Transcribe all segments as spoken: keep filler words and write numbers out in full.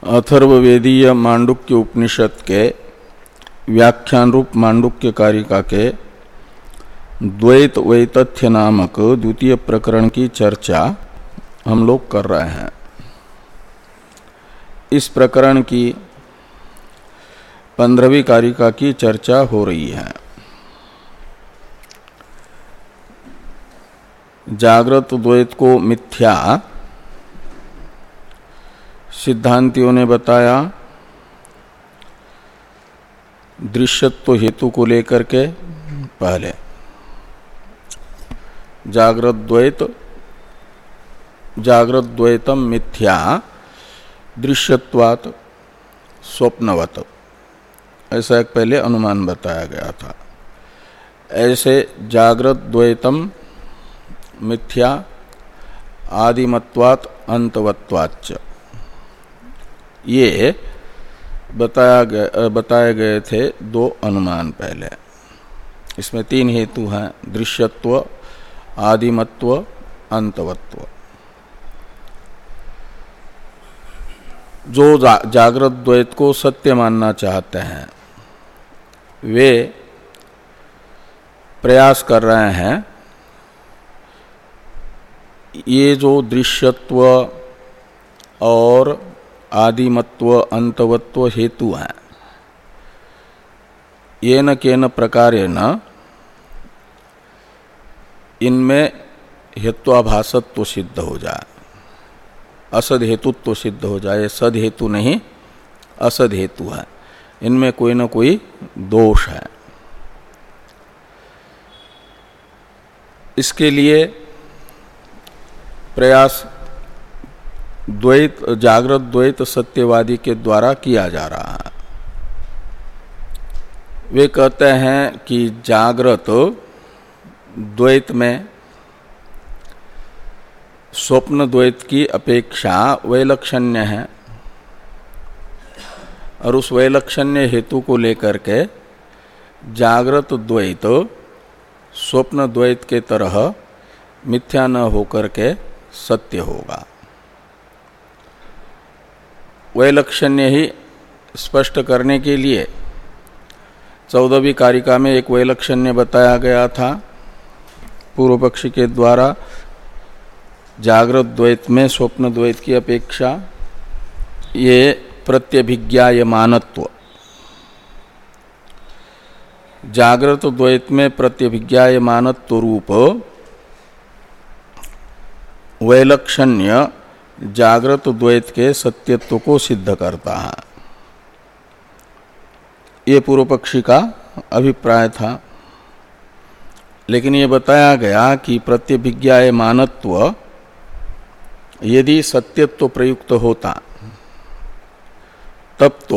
अथर्ववेदीय मांडुक्य उपनिषद के व्याख्यान रूप मांडुक्य कारिका के द्वैत वैतथ्य नामक द्वितीय प्रकरण की चर्चा हम लोग कर रहे हैं। इस प्रकरण की पंद्रहवीं कारिका की चर्चा हो रही है। जागृत द्वैत को मिथ्या सिद्धांतियों ने बताया दृश्यत्व हेतु को लेकर के। पहले जागृत द्वैत जागृत द्वैतम मिथ्या दृश्यत्वात् स्वप्नवत, ऐसा एक पहले अनुमान बताया गया था। ऐसे जागृत द्वैतम मिथ्या आदिमत्वात् अंतवत्वाच्च, ये बताया गए बताए गए थे दो अनुमान पहले। इसमें तीन हेतु हैं, दृश्यत्व, आदिमत्व, अंतवत्व। जो जा, जागृत द्वैत को सत्य मानना चाहते हैं वे प्रयास कर रहे हैं ये जो दृश्यत्व और आदिमत्व अंतवत्व हेतु हैं, ये न केन प्रकारेण इनमें हेत्वाभासत्व सिद्ध हो जाए, असद हेतुत्व सिद्ध हो जाए। सद हेतु नहीं, असद हेतु है, इनमें कोई न कोई दोष है। इसके लिए प्रयास द्वैत जागृत द्वैत सत्यवादी के द्वारा किया जा रहा है। वे कहते हैं कि जागृत द्वैत में स्वप्न द्वैत की अपेक्षा वैलक्षण्य है, और उस वैलक्षण्य हेतु को लेकर के जागृत द्वैत स्वप्न द्वैत के तरह मिथ्या न होकर के सत्य होगा। वैलक्षण्य ही स्पष्ट करने के लिए चौदहवीं कारिका में एक वैलक्षण्य बताया गया था पूर्व पक्षी के द्वारा। जागृत द्वैत में स्वप्न द्वैत की अपेक्षा ये प्रत्यभिज्ञायमानत्व, जागृत द्वैत में प्रत्यभिज्ञायमानत्व रूप वैलक्षण्य जागृत द्वैत के सत्यत्व को सिद्ध करता है। ये पूर्व पक्षी का अभिप्राय था। लेकिन ये बताया गया कि प्रत्यभिज्ञायमानत्व यदि सत्यत्व प्रयुक्त होता तब तो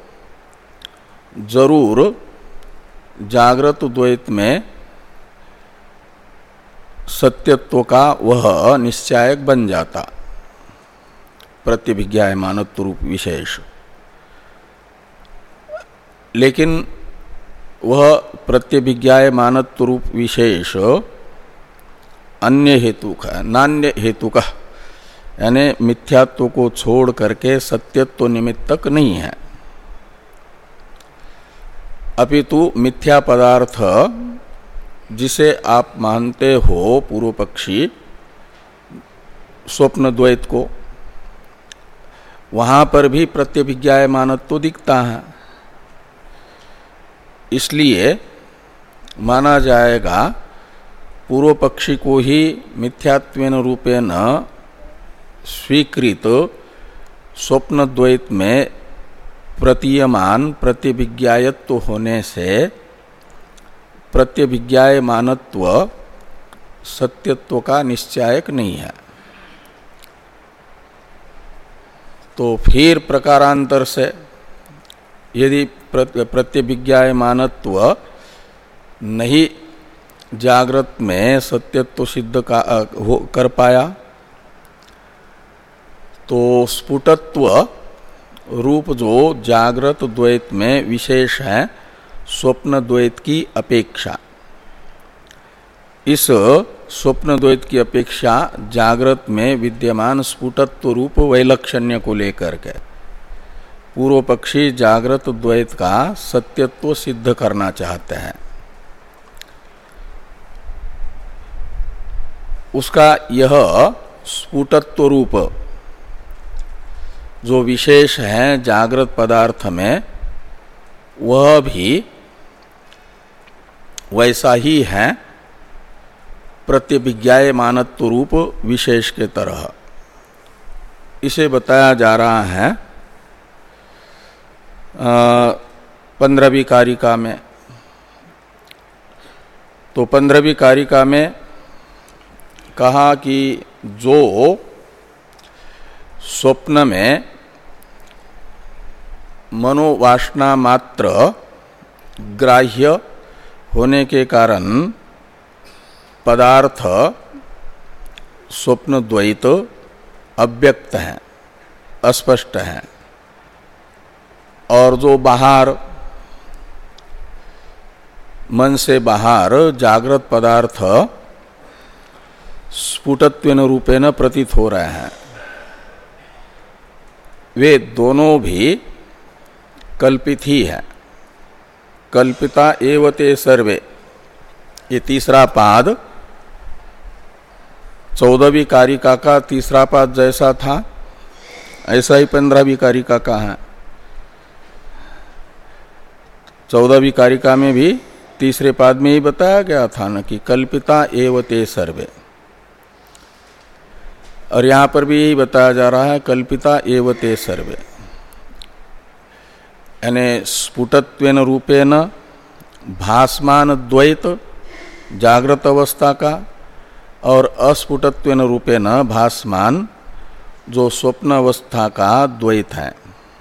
जरूर जागृत द्वैत में सत्यत्व का वह निश्चायक बन जाता, प्रत्यभिज्ञायमानत्व रूप विशेष। लेकिन वह प्रत्यभिज्ञायमानत्व रूप विशेष अन्य हेतु का, नान्य हेतु का, यानी मिथ्यात्व को छोड़ करके सत्यत्व निमित्तक नहीं है, अपितु मिथ्या पदार्थ जिसे आप मानते हो पूर्व पक्षी स्वप्न द्वैत को, वहां पर भी प्रत्यभिज्ञायमानत्व दिखता है। इसलिए माना जाएगा पूर्व पक्षी को ही मिथ्यात्वेन रूपेण स्वीकृत स्वप्न द्वैत में प्रतीयमान प्रत्यभिज्ञायत्व होने से प्रत्यभिज्ञायमानत्व सत्यत्व का निश्चायक नहीं है। तो फिर प्रकारांतर से यदि प्रत्यभिज्ञायमानत्व नहीं जागृत में सत्यत्व सिद्ध का हो कर पाया तो स्फुटत्व रूप जो जागृत द्वैत में विशेष है स्वप्न द्वैत की अपेक्षा, इस स्वप्न द्वैत की अपेक्षा जागृत में विद्यमान स्फुटत्व रूप वैलक्षण्य को लेकर के पूर्व पक्षी जागृत द्वैत का सत्यत्व सिद्ध करना चाहते हैं। उसका यह स्फुटत्व रूप जो विशेष है जागृत पदार्थ में, वह भी वैसा ही है प्रत्यभिज्ञायमानत्व रूप विशेष के तरह। इसे बताया जा रहा है पंद्रहवीं कारिका में। तो पंद्रहवीं कारिका में कहा कि जो स्वप्न में मनोवासना मात्र ग्राह्य होने के कारण पदार्थ स्वप्न द्वैत अव्यक्त है, अस्पष्ट है, और जो बाहर मन से बाहर जागृत पदार्थ स्फुटत्वेन रूपेण प्रतीत हो रहे हैं, वे दोनों भी कल्पित ही है। कल्पिता एव ते सर्वे, ये तीसरा पाद चौदहवीं कारिका का तीसरा पाद जैसा था ऐसा ही पंद्रहवीं कारिका का है। चौदहवीं कारिका में भी तीसरे पाद में ही बताया गया था न कि कल्पिता एव ते सर्वे, और यहाँ पर भी यही बताया जा रहा है कल्पिता एव ते सर्वे, यानी स्फुटत्वेन रूपेण भासमान द्वैत जागृत अवस्था का और अस्फुटत्वेन रूपेण भासमान जो स्वप्न अवस्था का द्वैत है।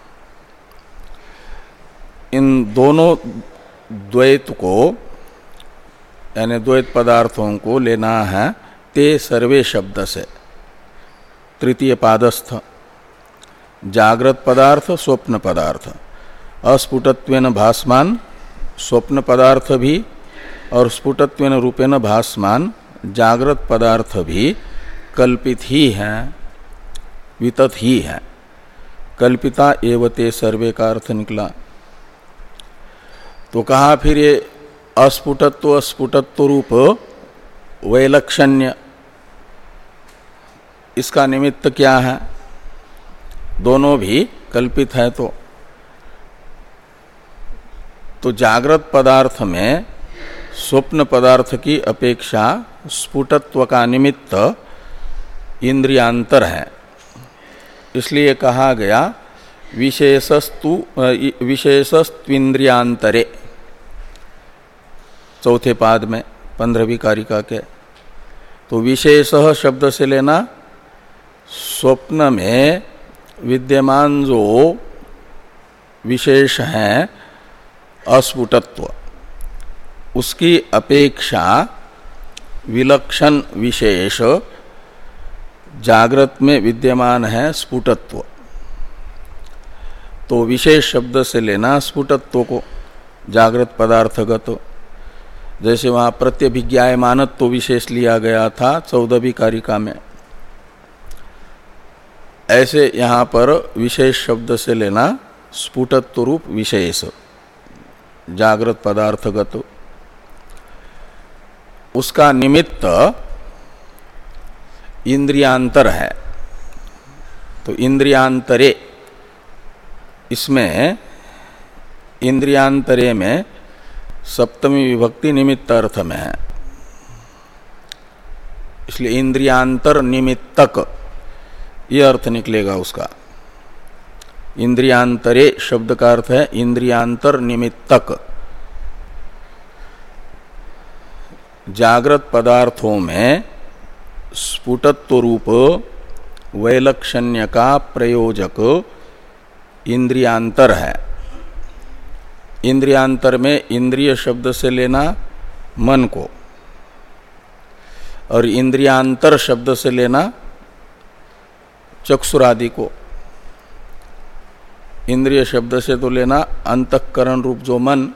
इन दोनों द्वैत को यानी द्वैत पदार्थों को लेना है ते सर्वे शब्द से। तृतीय पादस्थ जागृत पदार्थ स्वप्न पदार्थ, अस्फुटत्वेन भासमान स्वप्न पदार्थ भी और स्फुटत्वेन रूपेण भासमान जागृत पदार्थ भी कल्पित ही हैं, वितत ही है। कल्पिता एव ते सर्वे का अर्थ निकला। तो कहा फिर ये अस्फुटत्व स्फुटत्व रूप वैलक्षण्य, इसका निमित्त क्या है? दोनों भी कल्पित है। तो तो जागृत पदार्थ में स्वप्न पदार्थ की अपेक्षा स्फुटत्व का निमित्त इंद्रियांतर है, इसलिए कहा गया विशेषस्तु विशेषस्त्विंद्रियांतरे, चौथे पाद में पंद्रहवीं कारिका के। तो विशेष शब्द से लेना स्वप्न में विद्यमान जो विशेष है अस्फुटत्व, उसकी अपेक्षा विलक्षण विशेष जागृत में विद्यमान है स्फुटत्व। तो विशेष शब्द से लेना स्फुटत्व को जागृत पदार्थगत, जैसे वहाँ प्रत्यभिज्ञायमानत्व विशेष लिया गया था चौदहवीं कारिका में, ऐसे यहाँ पर विशेष शब्द से लेना स्फुटत्व रूप विशेष जागृत पदार्थगत। उसका निमित्त इंद्रियांतर है। तो इंद्रियांतरे, इसमें इंद्रियांतरे में सप्तमी विभक्ति निमित्त अर्थ में है, इसलिए इंद्रियांतर निमित्तक ये अर्थ निकलेगा उसका। इंद्रियांतरे शब्द का अर्थ है इंद्रियांतर निमित्तक। जागृत पदार्थों में स्फुटत्व रूप वैलक्षण्य का प्रयोजक इंद्रियांतर है। इंद्रियांतर में इंद्रिय शब्द से लेना मन को, और इंद्रियांतर शब्द से लेना चक्षुरादि को। इंद्रिय शब्द से तो लेना अंतःकरण रूप जो मन,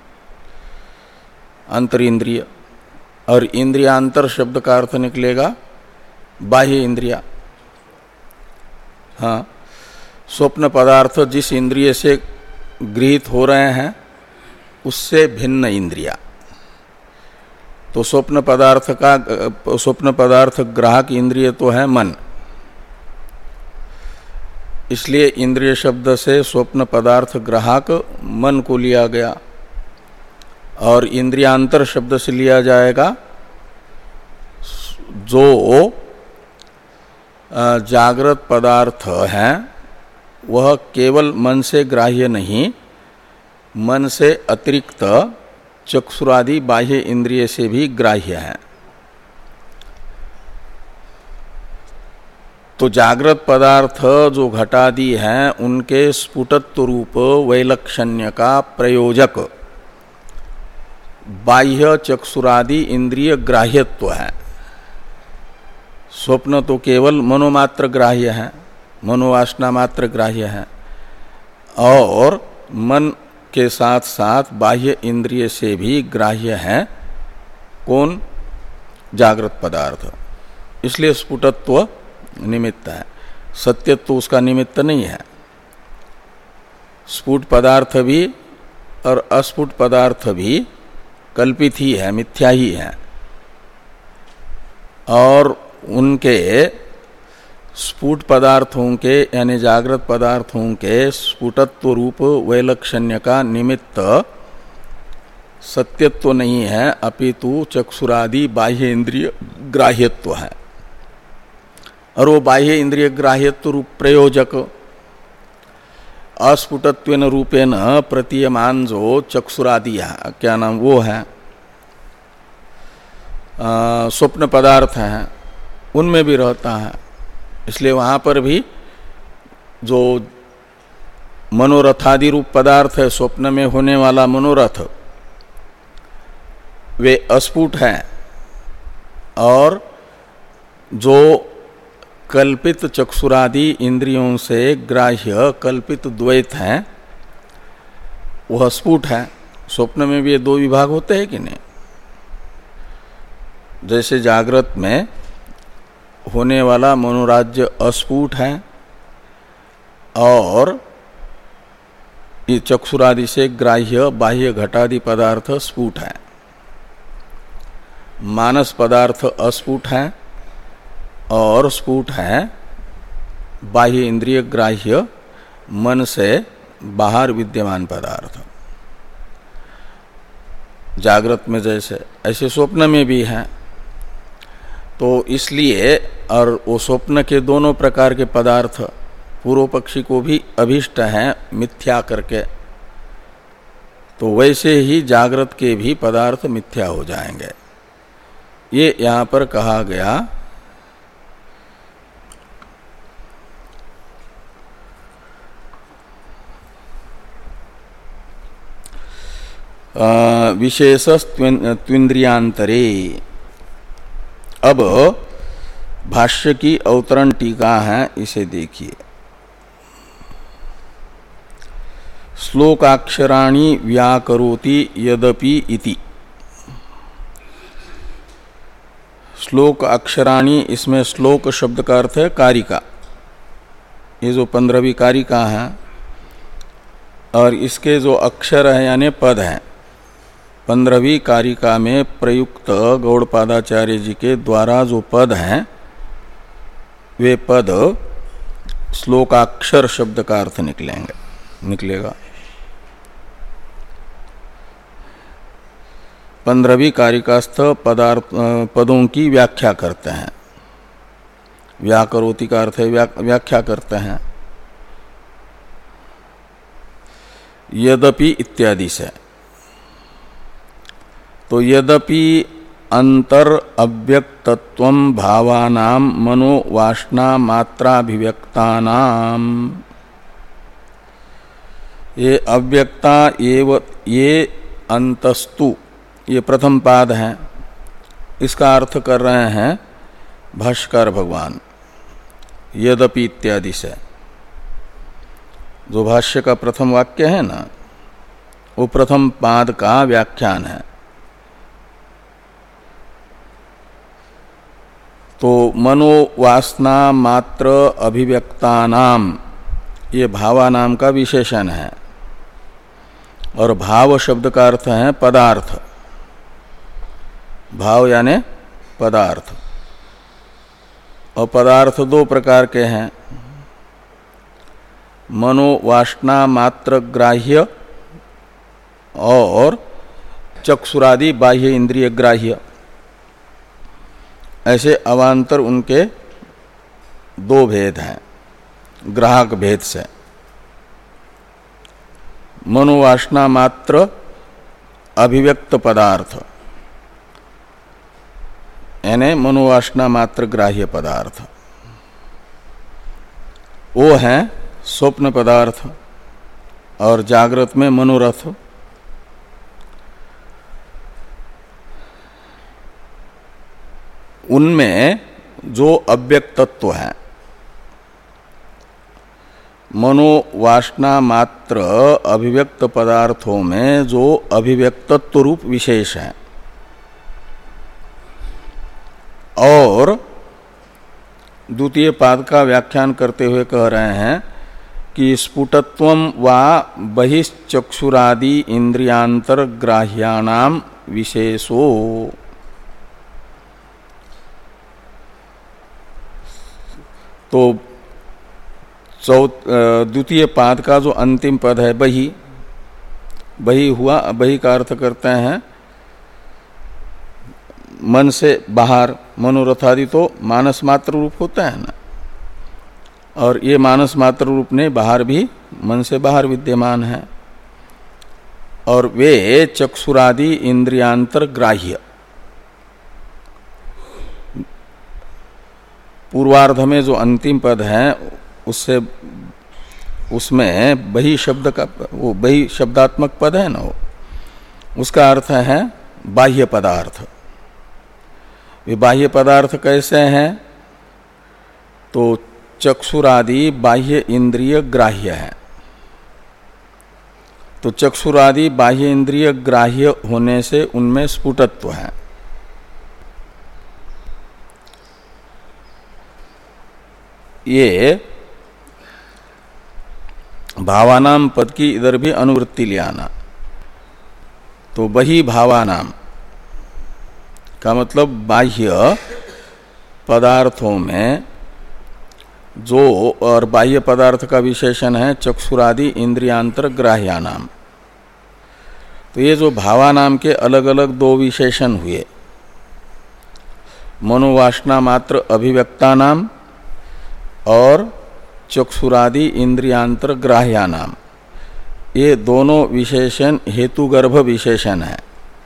अंतरिंद्रिय, और इंद्रियांतर शब्द का अर्थ निकलेगा बाह्य इंद्रिया। हाँ, स्वप्न पदार्थ जिस इंद्रिय से गृहीत हो रहे हैं उससे भिन्न इंद्रिया। तो स्वप्न पदार्थ का स्वप्न पदार्थ ग्राहक इंद्रिय तो है मन, इसलिए इंद्रिय शब्द से स्वप्न पदार्थ ग्राहक मन को लिया गया, और इंद्रियांतर शब्द से लिया जाएगा जो जागृत पदार्थ है वह केवल मन से ग्राह्य नहीं, मन से अतिरिक्त चक्षुरादि बाह्य इंद्रिय से भी ग्राह्य है। तो जागृत पदार्थ जो घटादि हैं उनके स्फुटत्व रूप वैलक्षण्य का प्रयोजक बाह्य चक्षुरादि इंद्रिय ग्राह्यत्व है। स्वप्न तो केवल मनोमात्र ग्राह्य है, मनोवासना मात्र ग्राह्य है, और मन के साथ साथ बाह्य इंद्रिय से भी ग्राह्य है कौन? जागृत पदार्थ। इसलिए स्फुटत्व निमित्त है, सत्यत्व उसका निमित्त नहीं है। स्फुट पदार्थ भी और अस्फुट पदार्थ भी कल्पित ही है, मिथ्या ही है, और उनके स्फुट पदार्थों के यानी जागृत पदार्थों के स्फुटत्व रूप वैलक्षण्य का निमित्त सत्यत्व नहीं है, अपितु चक्षुरादि बाह्य इंद्रिय ग्राह्यत्व है। और वो बाह्य इंद्रिय ग्राह्यत्व रूप प्रयोजक अस्फुटत्वेन रूपेण प्रतीयमान जो चक्षुरादि है, क्या नाम वो है, स्वप्न पदार्थ हैं, उनमें भी रहता है। इसलिए वहाँ पर भी जो मनोरथादि रूप पदार्थ है, स्वप्न में होने वाला मनोरथ, वे अस्फुट हैं, और जो कल्पित चक्षुरादि इंद्रियों से ग्राह्य कल्पित द्वैत हैं वह स्फुट है। स्वप्न में भी ये दो विभाग होते हैं कि नहीं? जैसे जागृत में होने वाला मनोराज्य अस्फुट है और ये चक्षुरादि से ग्राह्य बाह्य घटादि पदार्थ स्फुट है। मानस पदार्थ अस्फुट है और स्फुट है बाह्य इंद्रिय ग्राह्य मन से बाहर विद्यमान पदार्थ। जागृत में जैसे ऐसे स्वप्न में भी है। तो इसलिए और वो स्वप्न के दोनों प्रकार के पदार्थ पूर्व पक्षी को भी अभिष्ट हैं मिथ्या करके, तो वैसे ही जागृत के भी पदार्थ मिथ्या हो जाएंगे। ये यहाँ पर कहा गया। विशेष त्विंद्रियांतरे। अब भाष्य की अवतरण टीका है, इसे देखिए। श्लोकाक्षराणि व्याकरोति यदपि इति। श्लोक अक्षराणि, इसमें श्लोक शब्द का अर्थ है कारिका। ये जो पंद्रहवीं कारिका है और इसके जो अक्षर है यानी पद हैं, पंद्रहवीं कारिका में प्रयुक्त गौड़पादाचार्य जी के द्वारा जो पद हैं वे पद श्लोकाक्षर शब्द का अर्थ निकलेंगे निकलेगा। पंद्रहवीं कारिकास्थ पदार्थ पदों की व्याख्या करते हैं। व्याकरोति का अर्थ है व्या, व्याख्या करते हैं। यद्यपि इत्यादि से, तो यद्यपि अंतर अव्यक्तत्वं भावानाम मनोवासना मात्राभिव्यक्तानाम, ये अव्यक्ता एव ये अंतस्तु, ये प्रथम पाद है। इसका अर्थ कर रहे हैं भाष्यकार भगवान यद्यपि इत्यादि से। जो भाष्य का प्रथम वाक्य है ना, वो प्रथम पाद का व्याख्यान है। तो मनोवासना मात्र अभिव्यक्तानाम ये भावा नाम का विशेषण है। और भाव शब्द का अर्थ है पदार्थ। भाव यानी पदार्थ। और पदार्थ दो प्रकार के हैं, मनोवासना मात्र ग्राह्य और चक्षुरादि बाह्य इंद्रिय ग्राह्य। ऐसे अवान्तर उनके दो भेद हैं ग्राहक भेद से। मनोवासना मात्र अभिव्यक्त पदार्थ यानी मनोवासना मात्र ग्राह्य पदार्थ, वो है स्वप्न पदार्थ और जागृत में मनोरथ। उनमें जो अव्यक्तत्व है, मनोवासना मात्र अभिव्यक्त पदार्थों में जो अभिव्यक्तत्व रूप विशेष है, और द्वितीय पाद का व्याख्यान करते हुए कह रहे हैं कि स्फुटत्वम वा बहिश्चक्षुरादि इंद्रियांतर ग्राह्यानाम विशेषो। तो चौ द्वितीय पाद का जो अंतिम पद है बही, बही हुआ, बही का अर्थ करते हैं मन से बाहर। मनोरथादि तो मानस मात्र रूप होता है ना, और ये मानस मात्र रूप ने बाहर भी मन से बाहर विद्यमान है। और वे चक्षुरादि इंद्रियांतर ग्राह्य, पूर्वार्ध में जो अंतिम पद है उससे उसमें बही शब्द का, वो बही शब्दात्मक पद है ना, वो उसका अर्थ है बाह्य पदार्थ। वे बाह्य पदार्थ कैसे हैं? तो चक्षुरादि बाह्य इंद्रिय ग्राह्य है। तो चक्षुरादि बाह्य इंद्रिय ग्राह्य होने से उनमें स्फुटत्व है। ये भावानाम पद की इधर भी अनुवृत्ति ले आना। तो वही भावानाम का मतलब बाह्य पदार्थों में जो, और बाह्य पदार्थ का विशेषण है चक्षुरादि इंद्रियांतर ग्राह्यानाम। तो ये जो भावानाम के अलग अलग दो विशेषण हुए, मनोवासना मात्र अभिव्यक्ता नाम और चक्षुरादि इंद्रियांतर ग्राह्यानाम, ये दोनों विशेषण हेतुगर्भ विशेषण है।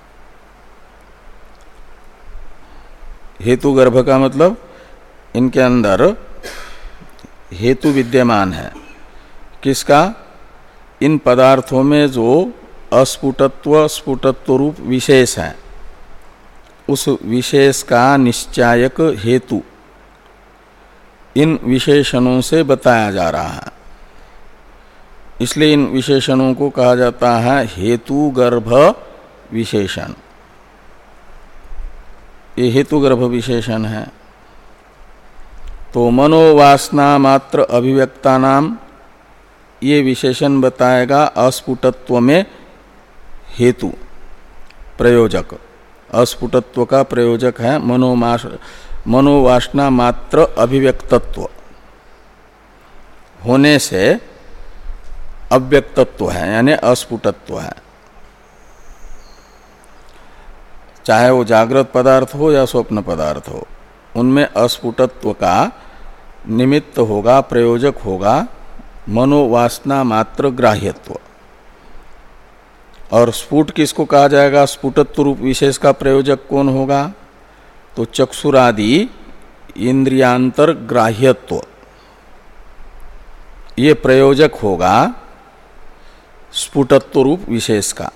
हेतुगर्भ का मतलब इनके अंदर हेतु विद्यमान है। किसका? इन पदार्थों में जो अस्फुटत्व स्फुटत्व रूप विशेष है, उस विशेष का निश्चायक हेतु इन विशेषणों से बताया जा रहा है। इसलिए इन विशेषणों को कहा जाता है हेतुगर्भ विशेषण। ये हेतुगर्भ विशेषण है। तो मनोवासना मात्र अभिव्यक्ता नाम, ये विशेषण बताएगा अस्फुटत्व में हेतु प्रयोजक। अस्फुटत्व का प्रयोजक है मनोमास मनोवासना मात्र अभिव्यक्तत्व होने से अव्यक्तत्व है, यानी अस्फुटत्व है। चाहे वो जागृत पदार्थ हो या स्वप्न पदार्थ हो, उनमें अस्फुटत्व का निमित्त होगा, प्रयोजक होगा मनोवासना मात्र ग्राह्यत्व। और स्फुट किसको कहा जाएगा? स्फुटत्व रूप विशेष का प्रयोजक कौन होगा? तो चक्षुरादि इंद्रियांतर ग्राह्यत्व, ये प्रयोजक होगा स्फुटत्व रूप विशेष का।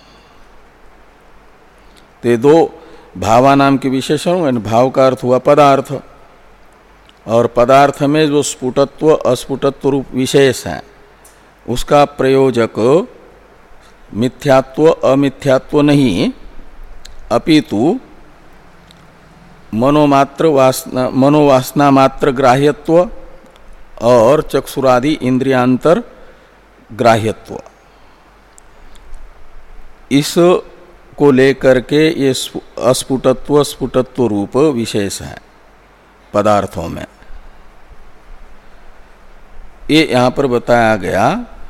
तो ये दो भावा नाम के विशेषण, भाव का अर्थ हुआ पदार्थ, और पदार्थ में जो स्फुटत्व अस्फुटत्व रूप विशेष है, उसका प्रयोजक मिथ्यात्व अमिथ्यात्व नहीं, अपितु मनोमात्र वासना मनोवासना मात्र ग्राह्यत्व और चक्षुरादि इंद्रियांतर ग्राह्यत्व, इस को लेकर के ये अस्फुटत्व स्फुटत्व रूप विशेष है पदार्थों में। ये यहाँ पर बताया गया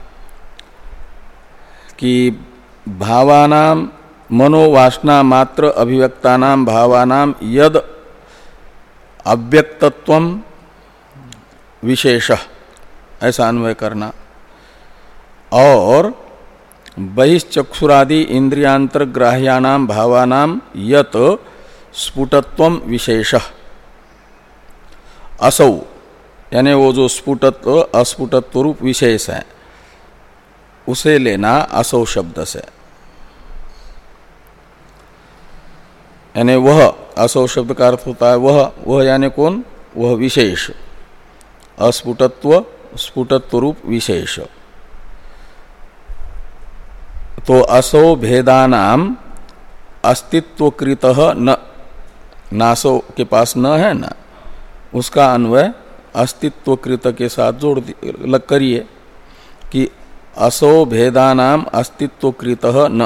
कि भावानाम मनोवासना मात्र अभिव्यक्तानाम भावानाम यद अव्यक्तत्वम विशेष, ऐसा अन्वय करना, और बहिश्चक्षुरादि इंद्रियांतर ग्राह्यानाम भावानाम यत स्फुटत्वम विशेष असौ, यानी वो जो स्फुटत्व अस्फुटत्व रूप विशेष है उसे लेना असौ शब्द से, यानी वह, असौ शब्द का अर्थ होता है वह, वह यानी कौन, वह विशेष, अस्फुटत्व स्फुटत्व रूप विशेष। तो असौ भेदानाम अस्तित्वकृतः न, नासो के पास न है ना, उसका अन्वय अस्तित्वकृत के साथ जोड़ लग करिए कि असौ भेदानाम अस्तित्वकृतः न,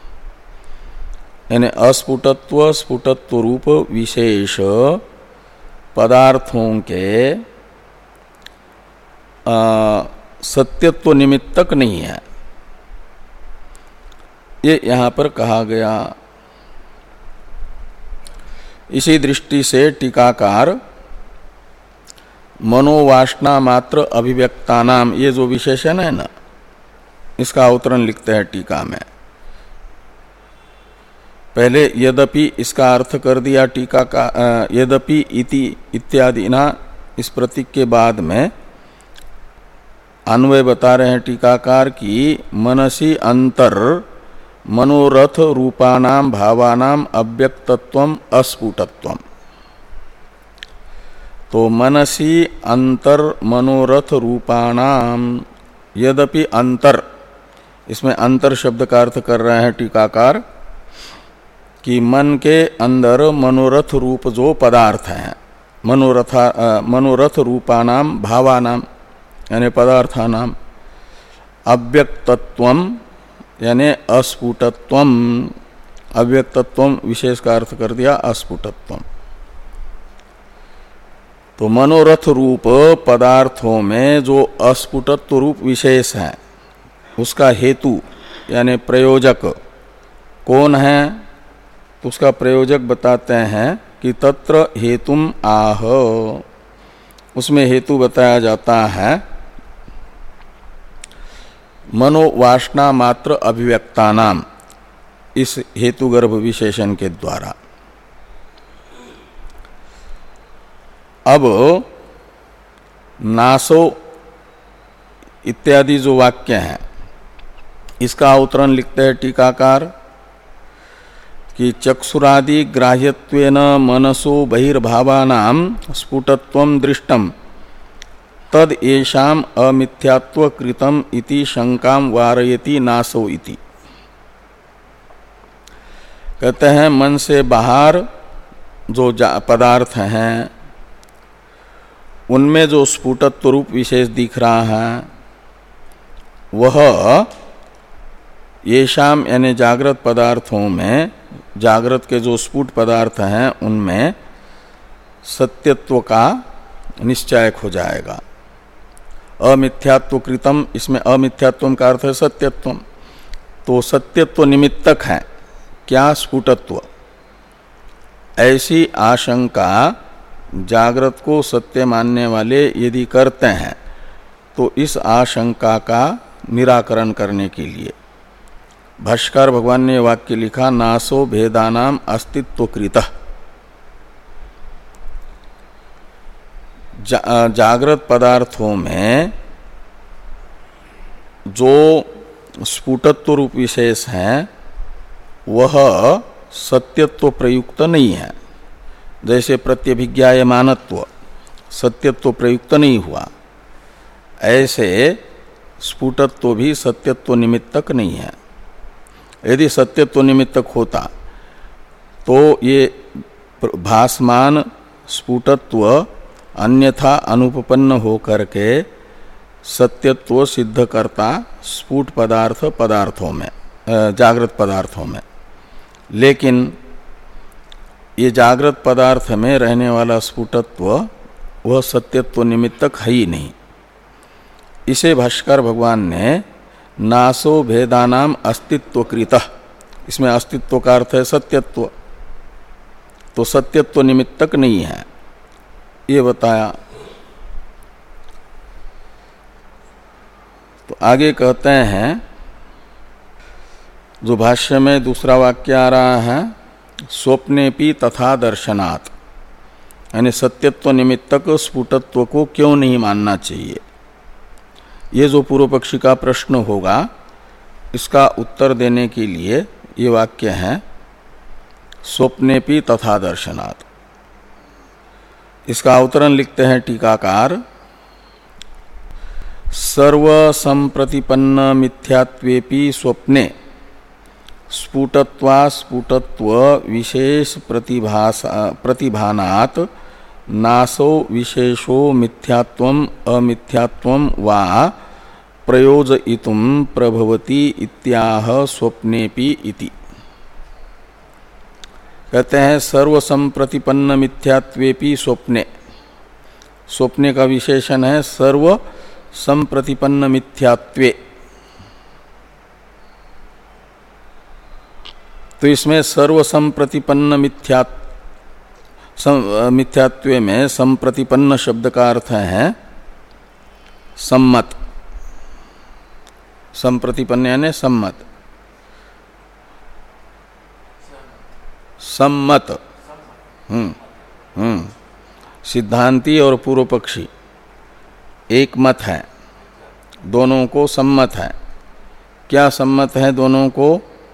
यानी अस्फुटत्व स्फुटत्व रूप विशेष पदार्थों के आ, सत्यत्व निमित्तक नहीं है, ये यहाँ पर कहा गया। इसी दृष्टि से टीकाकार मनोवासना मात्र अभिव्यक्तानाम, ये जो विशेषण है ना, इसका अवतरण लिखते हैं टीका में। पहले यद्यपि इसका अर्थ कर दिया टीका का, यद्यपि इति इत्यादि ना, इस प्रतीक के बाद में अन्वय बता रहे हैं टीकाकार की मनसी अंतर मनोरथ रूपानाम भावानाम अव्यक्तत्वम अस्फुटत्वम। तो मनसी अंतर मनोरथ रूपाणाम, यद्यपि अंतर, इसमें अंतर शब्द का अर्थ कर रहे हैं टीकाकार कि मन के अंदर मनोरथ रूप जो पदार्थ हैं, मनोरथा मनोरथ रूपानाम भावानाम यानी पदार्थानाम, अव्यक्तत्वम यानी अस्फुटत्वम, अव्यक्तत्वम विशेष का अर्थ कर दिया अस्फुटत्वम। तो मनोरथ रूप पदार्थों में जो अस्फुटत्व रूप विशेष है उसका हेतु यानी प्रयोजक कौन है, तो उसका प्रयोजक बताते हैं कि तत्र हेतुम आह, उसमें हेतु बताया जाता है मनोवासना मात्र अभिव्यक्तानाम, इस हेतुगर्भ विशेषण के द्वारा। अब नासो इत्यादि जो वाक्य हैं इसका अवतरण लिखते हैं टीकाकार कि चक्षुरादि ग्राह्यत्वेन मनसो बहिर्भावानां स्फुटत्वं दृष्टम तद येषाम अमिथ्यात्व कृतम इति शंकाम वारयति नासो इति। कहते हैं मन से बाहर जो पदार्थ हैं उनमें जो स्फुटत्व रूप विशेष दिख रहा है वह येषाम यानी जागृत पदार्थों में, जागृत के जो स्फुट पदार्थ हैं उनमें सत्यत्व का निश्चयक हो जाएगा। अमिथ्यात्व कृतम, इसमें अमिथ्यात्व का अर्थ है सत्यत्व, तो सत्यत्व निमित्तक है क्या, स्फुटत्व। ऐसी आशंका जागृत को सत्य मानने वाले यदि करते हैं तो इस आशंका का निराकरण करने के लिए भाष्यकार भगवान ने वाक्य लिखा नासो भेदानाम अस्तित्वकृतः। जा, जागृत पदार्थों में जो स्फुटत्व रूप विशेष हैं वह सत्यत्व प्रयुक्त नहीं है, जैसे प्रत्यभिज्ञायमानत्व सत्यत्व प्रयुक्त नहीं हुआ, ऐसे स्फुटत्व भी सत्यत्व निमित्तक नहीं है। यदि सत्यत्व निमित्तक होता तो ये भासमान स्फुटत्व अन्यथा अनुपपन्न होकर के सत्यत्व सिद्ध करता स्फुट पदार्थ पदार्थों में, जागृत पदार्थों में। लेकिन ये जागृत पदार्थ में रहने वाला स्फुटत्व वह सत्यत्व निमित्तक है ही नहीं। इसे भाष्कर भगवान ने नासो भेदानाम अस्तित्वकृतः, इसमें अस्तित्व का अर्थ है सत्यत्व, तो सत्यत्व निमित्तक नहीं है, ये बताया। तो आगे कहते हैं, जो भाष्य में दूसरा वाक्य आ रहा है, स्वप्नेपि तथा दर्शनात्, यानी सत्यत्व निमित्तक स्फुटत्व को क्यों नहीं मानना चाहिए, ये जो पूर्व पक्षी का प्रश्न होगा इसका उत्तर देने के लिए ये वाक्य है स्वप्नेपि तथा दर्शनात्। इसका अवतरण लिखते हैं टीकाकार, सर्व संप्रतिपन्न मिथ्यात्वेपि स्वप्ने स्फुटत्वा स्फुटत्व विशेष प्रतिभास प्रतिभानात् नासो विशेषो मिथ्यात्वम अमिथ्यात्वम वा प्रयोजयितुम प्रभवति इत्याह स्वप्नेपि इति। कहते हैं सर्व संप्रतिपन्न मिथ्यात्वेपि स्वप्ने, स्वप्ने का विशेषण है सर्व संप्रतिपन्न मिथ्यात्वे। तो इसमें सर्व संप्रतिपन्न मिथ्या मिथ्यात्वे में संप्रतिपन्न शब्द का अर्थ है सम्मत, संप्रतिपन्न यानी सम्मत, सम्मत। हम्म हम्म सिद्धांती और पूर्व पक्षी एक मत है, दोनों को सम्मत है। क्या सम्मत है दोनों को?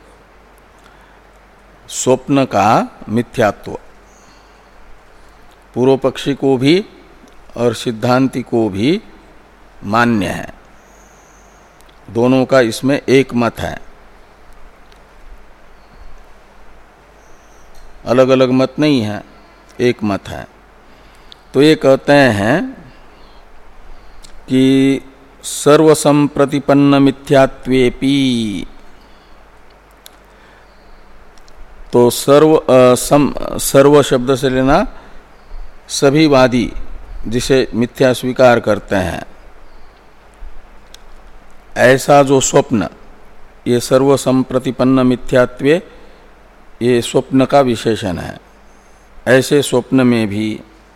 स्वप्न का मिथ्यात्व पूर्व पक्षी को भी और सिद्धांति को भी मान्य है, दोनों का इसमें एक मत है, अलग अलग मत नहीं है, एक मत है। तो ये कहते हैं कि सर्वसंप्रतिपन्न मिथ्यात्वेपि, तो सर्व आ, सम, सर्व शब्द से लेना सभी वादी जिसे मिथ्या स्वीकार करते हैं, ऐसा जो स्वप्न, ये सर्व संप्रतिपन्न मिथ्यात्वे, ये स्वप्न का विशेषण है। ऐसे स्वप्न में भी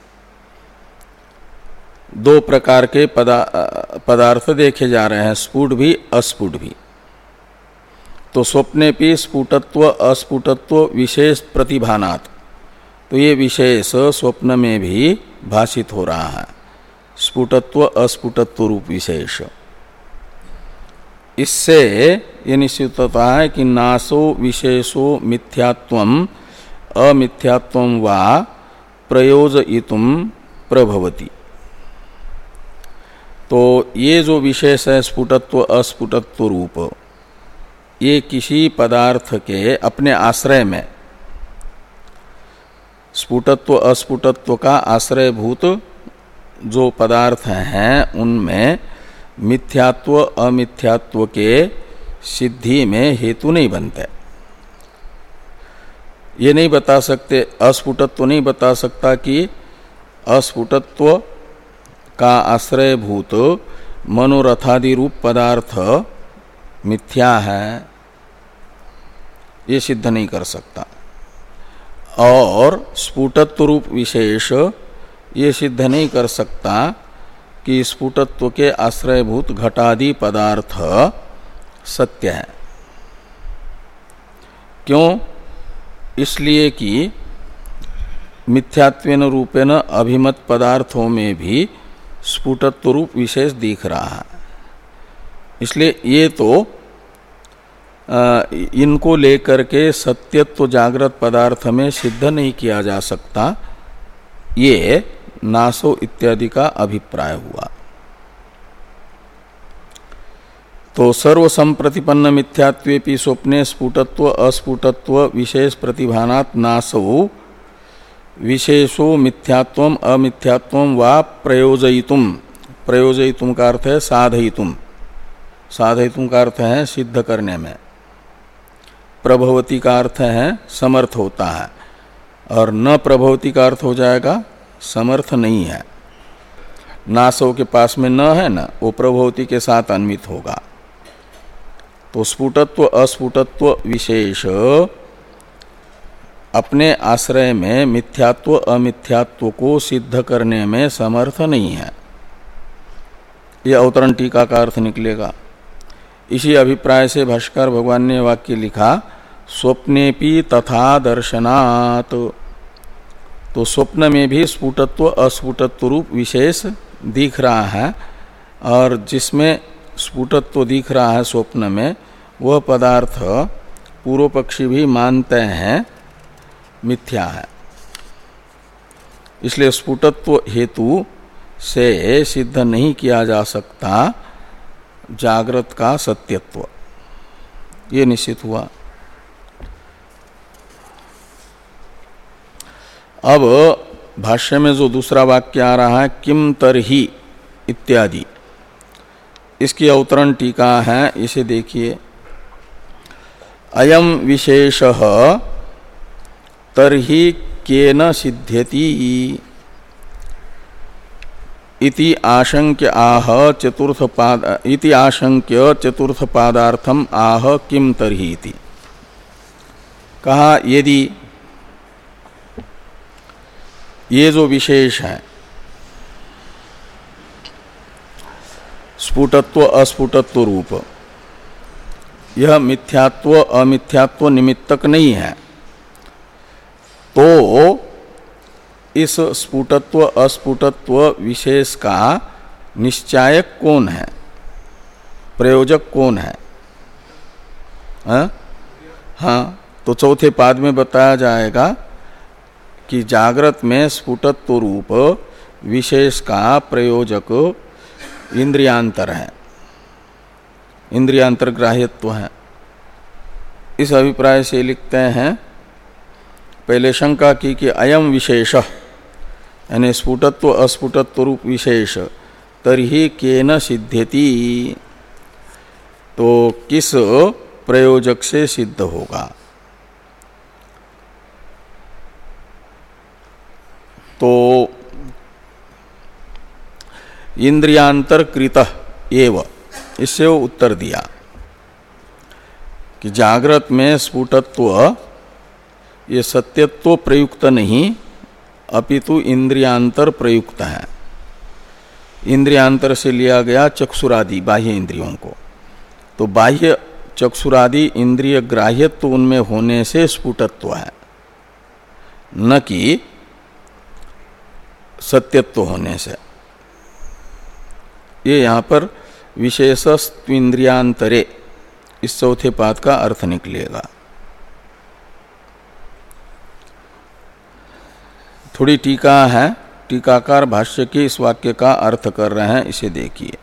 दो प्रकार के पदा, पदार्थ देखे जा रहे हैं, स्फुट भी अस्फुट भी। तो स्वप्ने भी स्फुटत्व अस्फुटत्व विशेष प्रतिभानात्, तो ये विशेष स्वप्न में भी भाषित हो रहा है, स्फुटत्व अस्फुटत्व रूप विशेष। इससे ये निश्चित होता है कि नासो विशेषो मिथ्यात्वम अमिथ्यात्वम वा प्रयोजयितुम प्रभवति। तो ये जो विशेष है स्फुटत्व अस्फुटत्व रूप, ये किसी पदार्थ के अपने आश्रय में, स्फुटत्व अस्फुटत्व का आश्रयभूत जो पदार्थ हैं उनमें मिथ्यात्व अमिथ्यात्व के सिद्धि में हेतु नहीं बनते। ये नहीं बता सकते, अस्फुटत्व नहीं बता सकता कि अस्फुटत्व का आश्रयभूत मनोरथादि रूप पदार्थ मिथ्या है, ये सिद्ध नहीं कर सकता। और स्फुटत्व रूप विशेष ये सिद्ध नहीं कर सकता कि स्फुटत्व के आश्रयभूत घटादि पदार्थ सत्य है। क्यों? इसलिए कि मिथ्यात्वेन रूपेण अभिमत पदार्थों में भी स्फुटत्व रूप विशेष दिख रहा है। इसलिए ये तो आ, इनको लेकर के सत्यत्व जागृत पदार्थ में सिद्ध नहीं किया जा सकता, ये नासो इत्यादि का अभिप्राय हुआ। तो सर्व संप्रतिपन्न मिथ्यात्वेपि स्वप्ने स्फुटत्व अस्फुटत्व विशेष प्रतिभानात् नासो विशेषो मिथ्यात्वम अमिथ्यात्वम वा प्रयोजयितुम, प्रयोजयितुम का अर्थ है साधयितुम, साधयितुम का अर्थ है सिद्ध करने में, प्रभवती का अर्थ है समर्थ होता है, और न प्रभवती का अर्थ हो जाएगा समर्थ नहीं है। नासव के पास में न है ना, वो प्रभवती के साथ अन्वित होगा। तो स्फुटत्व अस्फुटत्व विशेष अपने आश्रय में मिथ्यात्व अमिथ्यात्व को सिद्ध करने में समर्थ नहीं है। यह अवतरण टीका का अर्थ निकलेगा। इसी अभिप्राय से भाष्कर भगवान ने वाक्य लिखा, स्वप्नेपि तथा दर्शनात्। तो स्वप्न में भी स्फुटत्व अस्फुटत्व रूप विशेष दिख रहा है, और जिसमें स्फुटत्व दिख रहा है स्वप्न में, वह पदार्थ पूर्व पक्षी भी मानते हैं मिथ्या है। इसलिए स्फुटत्व हेतु से सिद्ध नहीं किया जा सकता जागृत का सत्यत्व, ये निश्चित हुआ। अब भाष्य में जो दूसरा वाक्य आ रहा है किम तरहि इत्यादि, इसकी अवतरण टीका है, इसे देखिए। अयम विशेषः तरहि केन सिद्ध्यति इति आशंक्य आह चतुर्थ पाद इति आशंक्य चतुर्थ पादार्थम आह किम तरहि इति। कहा यदि ये जो विशेष है स्फुटत्व अस्फुटत्व रूप, यह मिथ्यात्व अमिथ्यात्व निमित्तक नहीं है, तो इस स्फुटत्व अस्फुटत्व विशेष का निश्चायक कौन है, प्रयोजक कौन है? हाँ, हाँ, तो चौथे पाद में बताया जाएगा कि जागृत में स्फुटत्व रूप विशेष का प्रयोजक इंद्रियांतर है, इंद्रियांतर ग्राह्यत्व है। इस अभिप्राय से लिखते हैं, पहले शंका की कि अयम विशेष यानी स्फुटत्व अस्फुटत्व रूप विशेष तरहि केन सिद्ध्यति, तो किस प्रयोजक से सिद्ध होगा? तो इंद्रियांतर कृत एव, इससे वो उत्तर दिया कि जागृत में स्फुटत्व ये सत्यत्व प्रयुक्त नहीं अपितु इंद्रियांतर प्रयुक्त है। इंद्रियांतर से लिया गया चक्षुरादि बाह्य इंद्रियों को, तो बाह्य चक्षुरादि इंद्रिय ग्राह्यत्व उनमें होने से स्फुटत्व है, न कि सत्यत्व होने से। ये यहाँ पर विशेषस्त्विंद्रियांतरे इस चौथे पाद का अर्थ निकलेगा। थोड़ी टीका है, टीकाकार भाष्य के इस वाक्य का अर्थ कर रहे हैं, इसे देखिए।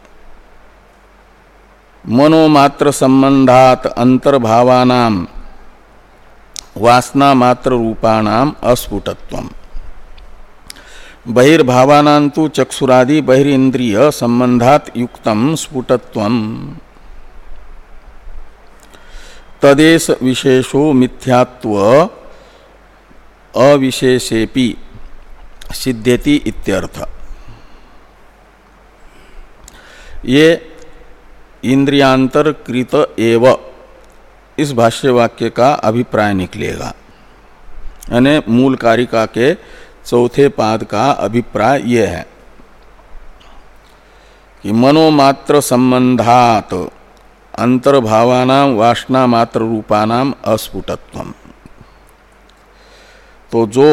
मनोमात्र संबंधात अंतर्भावानाम वासना मात्र रूपाणाम अस्फुटत्वम बहिर्भावानां तु चक्षुरादि बहिरीन्द्रिय संबंधात युक्तम स्फुटत्वम तदेश विशेषो मिथ्यात्व अविशेषेपि सिद्ध्यति इत्यर्थ। ये इंद्रियांतर कृत एव इस भाष्य वाक्य का अभिप्राय निकलेगा, यानी मूल कारिका के चौथे पाद का अभिप्राय यह है कि मनोमात्र संबंधात अंतर्भावानाम वासना मात्र रूपानाम अस्फुटत्वम। तो जो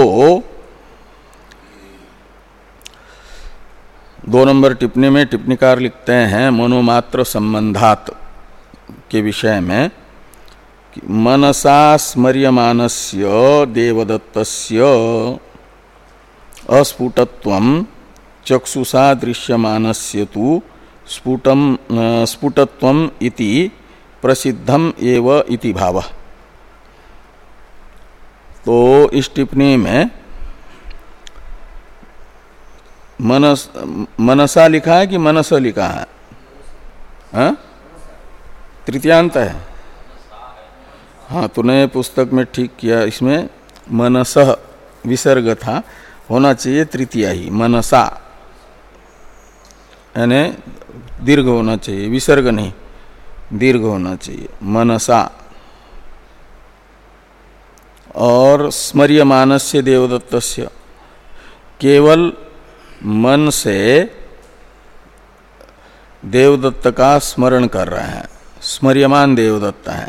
दो नंबर टिप्पणी में टिप्पणीकार लिखते हैं मनोमात्र संबंधात के विषय में कि मनसा स्मर्यमानस्य देवदत्तस्य अस्फुटत्वम चक्षुषा दृश्यमानस्य तु स्फुटम स्फुटत्वम इति प्रसिद्धम एव इति भावः। तो इस टिप्पणी में मनस मनसा लिखा है कि मनस लिखा है? हाँ, तृतीयांत है। हाँ, तो नए पुस्तक में ठीक किया, इसमें मनसः विसर्ग था, होना चाहिए तृतीया ही, मनसा, यानी दीर्घ होना चाहिए, विसर्ग नहीं, दीर्घ होना चाहिए, मनसा। और स्मर्यमानस्य देवदत्तस्य, केवल मन से देवदत्त का स्मरण कर रहे हैं, स्मर्यमान देवदत्त है।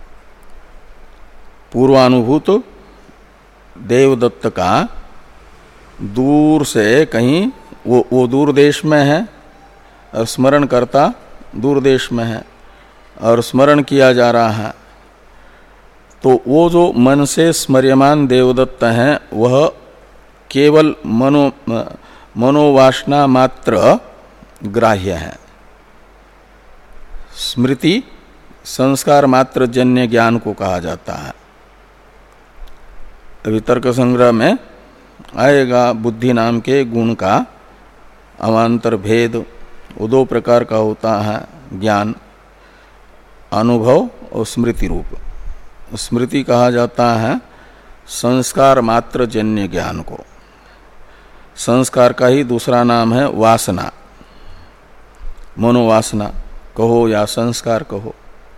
पूर्वानुभूत देवदत्त का दूर से कहीं, वो वो दूर देश में है और स्मरण करता दूर देश में है और स्मरण किया जा रहा है। तो वो जो मन से स्मर्यमान देवदत्त हैं वह केवल मनो मनोवासना मात्र ग्राह्य है। स्मृति संस्कार मात्र जन्य ज्ञान को कहा जाता है। अभी तर्क संग्रह में आएगा बुद्धि नाम के गुण का अवान्तर भेद, वो दो प्रकार का होता है ज्ञान, अनुभव और स्मृति रूप। स्मृति कहा जाता है संस्कार मात्र जन्य ज्ञान को। संस्कार का ही दूसरा नाम है वासना, मनोवासना कहो या संस्कार कहो।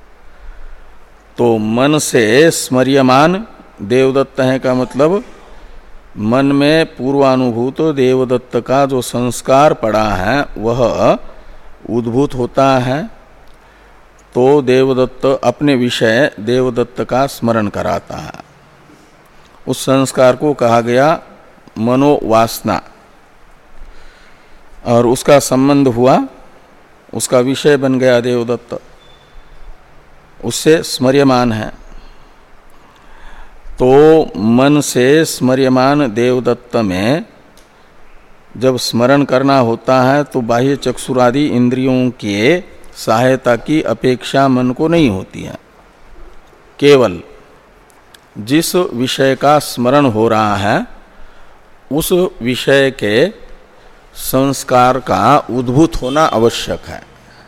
तो मन से स्मर्यमान देवदत्त है का मतलब मन में पूर्वानुभूत देवदत्त का जो संस्कार पड़ा है वह उद्भूत होता है, तो देवदत्त अपने विषय देवदत्त का स्मरण कराता है। उस संस्कार को कहा गया मनोवासना, और उसका संबंध हुआ, उसका विषय बन गया देवदत्त, उससे स्मर्यमान है। तो मन से स्मर्यमान देवदत्त में जब स्मरण करना होता है तो बाह्य चक्षुरादि इंद्रियों के सहायता की अपेक्षा मन को नहीं होती है। केवल जिस विषय का स्मरण हो रहा है उस विषय के संस्कार का उद्भूत होना आवश्यक है।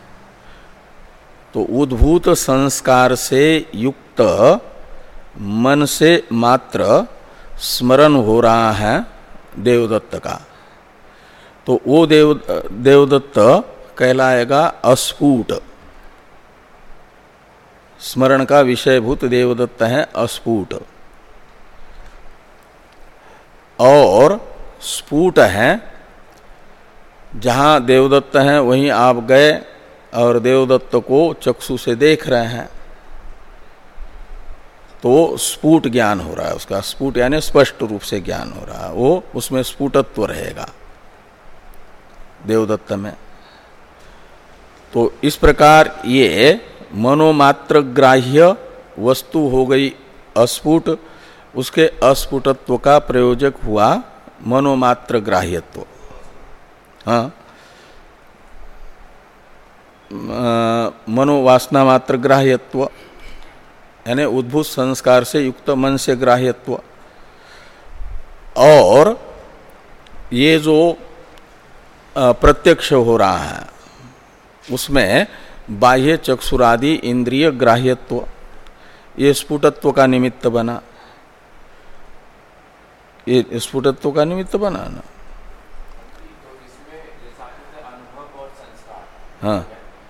तो उद्भूत संस्कार से युक्त मन से मात्र स्मरण हो रहा है देवदत्त का, तो वो देव देवदत्त कहलाएगा अस्फुट। स्मरण का विषयभूत देवदत्त है अस्फुट, और स्फुट है जहाँ देवदत्त हैं वहीं आप गए और देवदत्त को चक्षु से देख रहे हैं, तो स्फुट ज्ञान हो रहा है उसका। स्फुट यानी स्पष्ट रूप से ज्ञान हो रहा है, वो उसमें स्फुटत्व रहेगा देवदत्त में। तो इस प्रकार ये मनोमात्र ग्राह्य वस्तु हो गई अस्फुट, उसके अस्फुटत्व का प्रयोजक हुआ मनोमात्र ग्राह्यत्व। हाँ, मनोवासना मात्र ग्राह्यत्व यानी उद्भूत संस्कार से युक्त मन से ग्राह्यत्व। और ये जो प्रत्यक्ष हो रहा है उसमें बाह्य चक्षुरादि इंद्रिय ग्राह्यत्व, ये स्फुटत्व का निमित्त बना, ये स्फुटत्व का निमित्त बना ना। हाँ,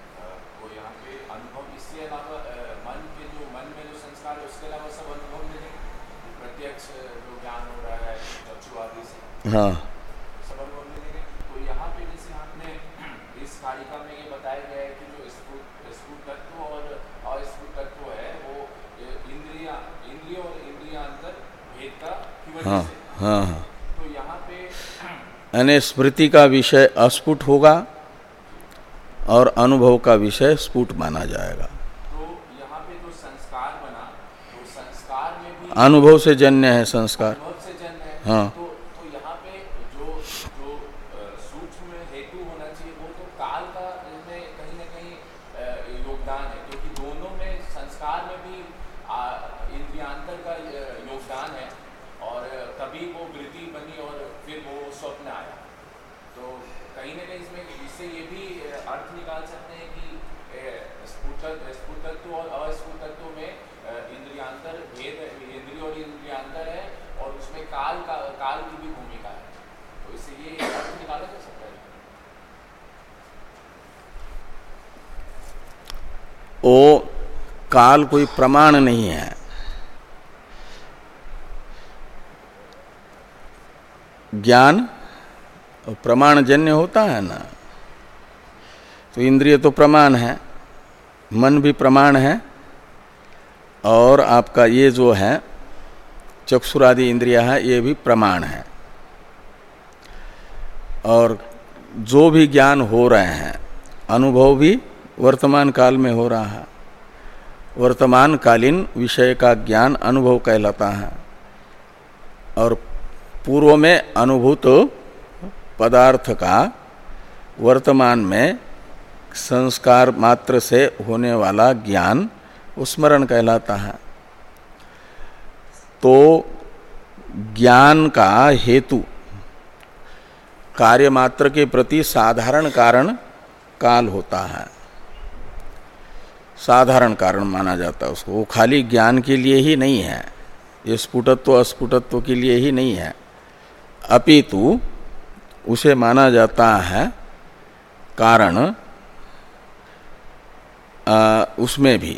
हाँ, तो यहाँ पे जैसे आपने इस कारिका में ये बताया गया है कि जो स्फुट तत्व और अस्फुट तत्व है वो इंद्रिया इंद्रियों और इंद्रिया अंतर भेद का की वजह हाँ, से। हाँ, हाँ। तो यहाँ पे यानी स्मृति का विषय अस्फुट होगा और अनुभव का विषय स्फुट माना जाएगा। तो यहाँ पे जो संस्कार बना, तो संस्कार में भी अनुभव से जन्य है संस्कार। अनुभव से जन्य है। हाँ, तो तो यहाँ पे जो जो सूक्ष्म हेतु होना चाहिए वो तो काल का इसमें कहीं ना कहीं योगदान है, क्योंकि दोनों में संस्कार में भी इंद्रियांतर का योगदान है, और तभी वो वृत्ति बनी और फिर वो स्वप्न आया। तो कहीं ना कहीं इसमें इससे ये भी अर्थ निकाल सकते हैं कि स्फुट तत्व और अस्फुट तत्व में इंद्रियांतर भेद, इंद्रिय और इंद्रियांतर है और उसमें काल का काल की भी भूमिका है, तो इससे ये अर्थ निकाला जा सकता है। वो काल कोई प्रमाण नहीं है। ज्ञान प्रमाणजन्य होता है ना, तो इंद्रिय तो प्रमाण है, मन भी प्रमाण है, और आपका ये जो है चक्षुरादि इंद्रिया है ये भी प्रमाण है। और जो भी ज्ञान हो रहे हैं अनुभव भी वर्तमान काल में हो रहा है, वर्तमान कालीन विषय का ज्ञान अनुभव कहलाता है। और पूर्व में अनुभूत पदार्थ का वर्तमान में संस्कार मात्र से होने वाला ज्ञान स्मरण कहलाता है। तो ज्ञान का हेतु कार्य मात्र के प्रति साधारण कारण काल होता है, साधारण कारण माना जाता है उसको। वो खाली ज्ञान के लिए ही नहीं है, ये स्फुटत्व अस्फुटत्व के लिए ही नहीं है, अपितु उसे माना जाता है कारण आ, उसमें भी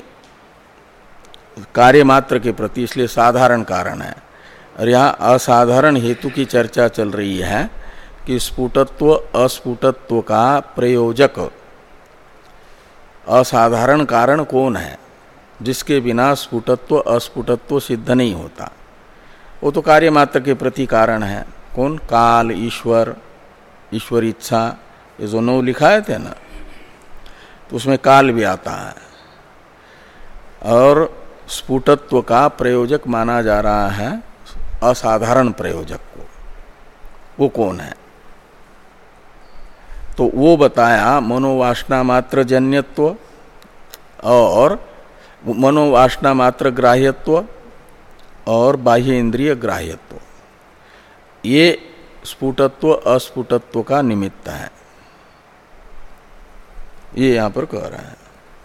कार्य मात्र के प्रति, इसलिए साधारण कारण है। और यहाँ असाधारण हेतु की चर्चा चल रही है कि स्फुटत्व अस्फुटत्व का प्रयोजक असाधारण कारण कौन है, जिसके बिना स्फुटत्व अस्फुटत्व सिद्ध नहीं होता। वो तो कार्य मात्र के प्रति कारण है। कौन? काल, ईश्वर, ईश्वर इच्छा, ये जो नौ लिखा थे ना, तो उसमें काल भी आता है। और स्फुटत्व का प्रयोजक माना जा रहा है असाधारण प्रयोजक को, वो कौन है? तो वो बताया मनोवासना मात्र जन्यत्व और मनोवासना मात्र ग्राह्यत्व और बाह्य इंद्रिय ग्राह्यत्व, ये स्फुटत्व अस्फुटत्व का निमित्त है, ये यहां पर कह रहा है।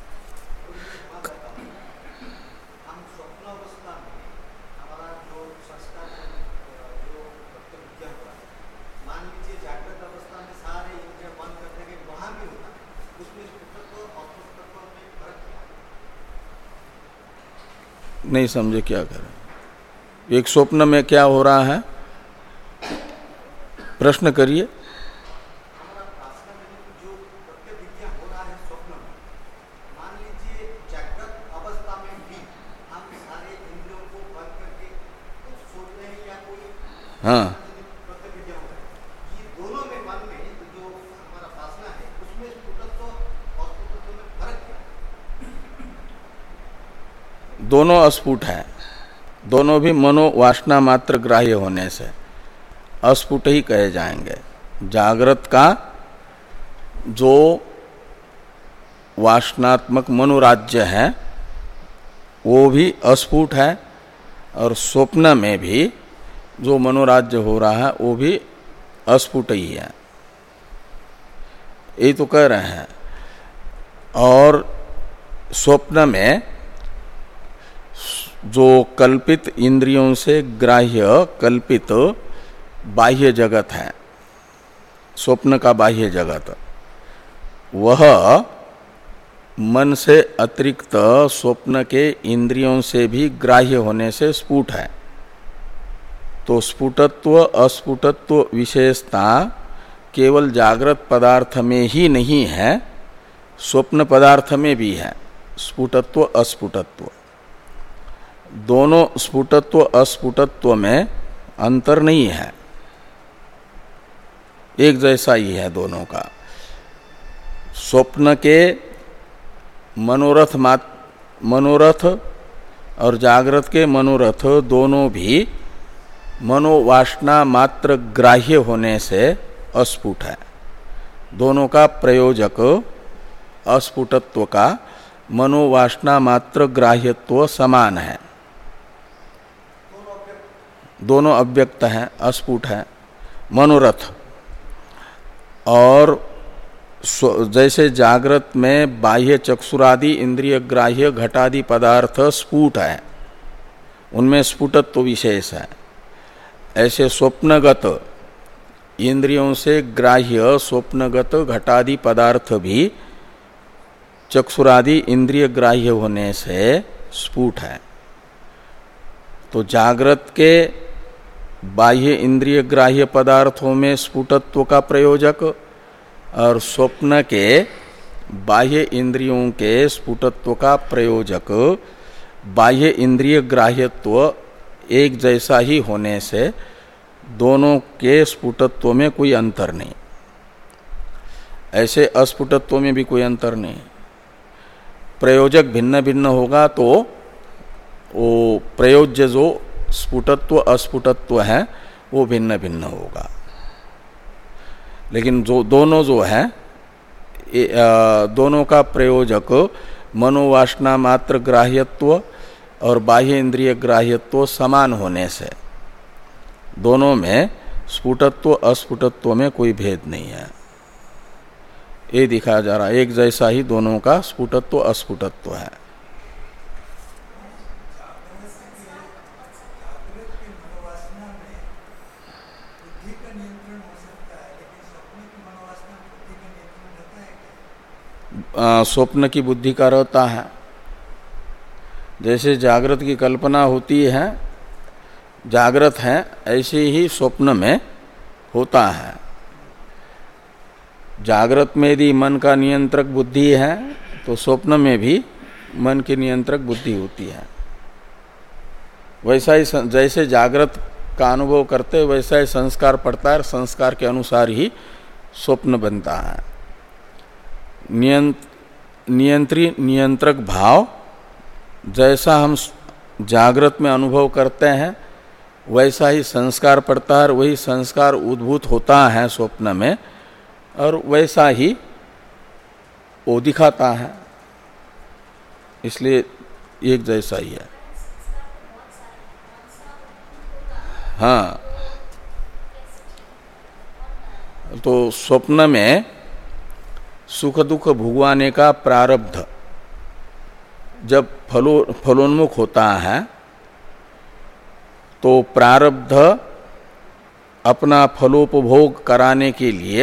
नहीं समझे क्या करें? एक स्वप्न में क्या हो रहा है, प्रश्न करिए। हाँ, दोनों अस्फुट है, दोनों भी मनोवासना मात्र ग्राह्य होने से अस्फुट ही कहे जाएंगे। जागृत का जो वासनात्मक मनोराज्य है वो भी अस्फुट है, और स्वप्न में भी जो मनोराज्य हो रहा है वो भी अस्फुट ही है, यही तो कह रहे हैं। और स्वप्न में जो कल्पित इंद्रियों से ग्राह्य कल्पित बाह्य जगत है, स्वप्न का बाह्य जगत, वह मन से अतिरिक्त स्वप्न के इंद्रियों से भी ग्राह्य होने से स्फुट है। तो स्फुटत्व अस्फुटत्व विशेषता केवल जागृत पदार्थ में ही नहीं है, स्वप्न पदार्थ में भी है स्फुटत्व अस्फुटत्व। दोनों स्फुटत्व अस्फुटत्व में अंतर नहीं है, एक जैसा ही है दोनों का। स्वप्न के मनोरथ मात मनोरथ और जागृत के मनोरथ दोनों भी मनोवासना मात्र ग्राह्य होने से अस्फुट है। दोनों का प्रयोजक अस्फुटत्व का मनोवासना मात्र ग्राह्यत्व समान है, दोनों अव्यक्त हैं, अस्फुट है मनोरथ। और जैसे जागृत में बाह्य चक्षुरादि इंद्रिय ग्राह्य घटादि पदार्थ स्फुट है, उनमें स्फुटत्व तो विशेष है, ऐसे स्वप्नगत इंद्रियों से ग्राह्य स्वप्नगत घटादि पदार्थ भी चक्षुरादि इंद्रिय ग्राह्य होने से स्फुट है। तो जागृत के बाह्य इंद्रिय ग्राह्य पदार्थों में स्फुटत्व का प्रयोजक और स्वप्न के बाह्य इंद्रियों के स्फुटत्व का प्रयोजक बाह्य इंद्रिय ग्राह्यत्व एक जैसा ही होने से दोनों के स्फुटत्व में कोई अंतर नहीं, ऐसे अस्फुटत्व में भी कोई अंतर नहीं। प्रयोजक भिन्न भिन्न होगा तो वो प्रयोज्य जो स्फुटत्व अस्फुटत्व है वो भिन्न भिन्न होगा, लेकिन जो दोनों जो है दोनों का प्रयोजक मनोवासना मात्र ग्राह्यत्व और बाह्य इंद्रिय ग्राह्यत्व समान होने से दोनों में स्फुटत्व अस्फुटत्व में कोई भेद नहीं है। ये दिखाया जा रहा है, एक जैसा ही दोनों का स्फुटत्व अस्फुटत्व है। स्वप्न की बुद्धि का रहता है, जैसे जागृत की कल्पना होती है, जागृत है ऐसे ही स्वप्न में होता है। जागृत में यदि मन का नियंत्रक बुद्धि है तो स्वप्न में भी मन की नियंत्रक बुद्धि होती है। वैसा ही जैसे जागृत का अनुभव करते वैसा ही संस्कार पड़ता है, संस्कार के अनुसार ही स्वप्न बनता है। नियंत्री नियंत्रक भाव जैसा हम जागृत में अनुभव करते हैं वैसा ही संस्कार पड़ता है, वही संस्कार उद्भूत होता है स्वप्न में और वैसा ही वो दिखाता है, इसलिए एक जैसा ही है। हाँ, तो स्वप्न में सुख दुख भुगवाने का प्रारब्ध जब फलो फलोन्मुख होता है तो प्रारब्ध अपना फलोपभोग कराने के लिए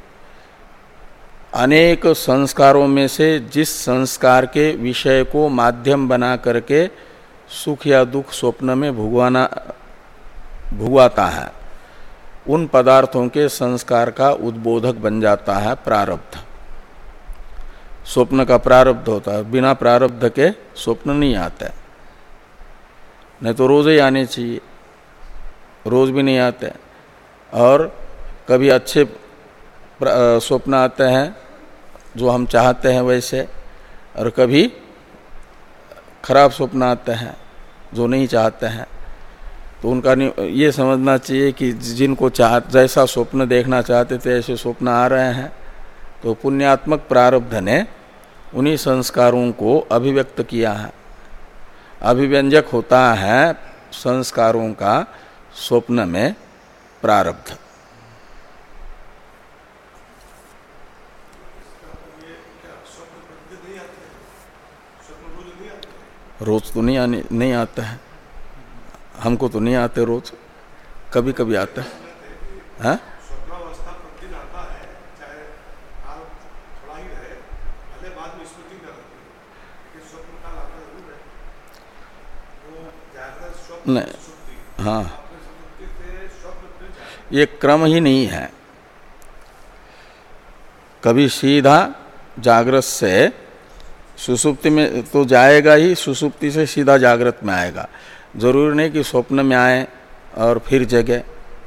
अनेक संस्कारों में से जिस संस्कार के विषय को माध्यम बना करके सुख या दुख स्वप्न में भुगवाना भुगवाता है, उन पदार्थों के संस्कार का उद्बोधक बन जाता है प्रारब्ध। स्वप्न का प्रारब्ध होता है, बिना प्रारब्ध के स्वप्न नहीं आते, नहीं तो रोज ही आने चाहिए, रोज भी नहीं आते। और कभी अच्छे स्वप्न आते हैं जो हम चाहते हैं वैसे, और कभी खराब स्वप्न आते हैं जो नहीं चाहते हैं। तो उनका ये समझना चाहिए कि जिनको चाह जैसा स्वप्न देखना चाहते थे ऐसे स्वप्न आ रहे हैं, तो पुण्यात्मक प्रारब्ध ने उन्हीं संस्कारों को अभिव्यक्त किया है। अभिव्यंजक होता है संस्कारों का स्वप्न में प्रारब्ध। रोज तो नहीं आने नहीं आता है, हमको तो नहीं आते रोज, कभी कभी आता है। हाँ? नहीं, हाँ, ये क्रम ही नहीं है। कभी सीधा जागृत से सुसुप्ति में तो जाएगा ही, सुसुप्ति से सीधा जागृत में आएगा। जरूरी नहीं कि स्वप्न में आए और फिर जगे।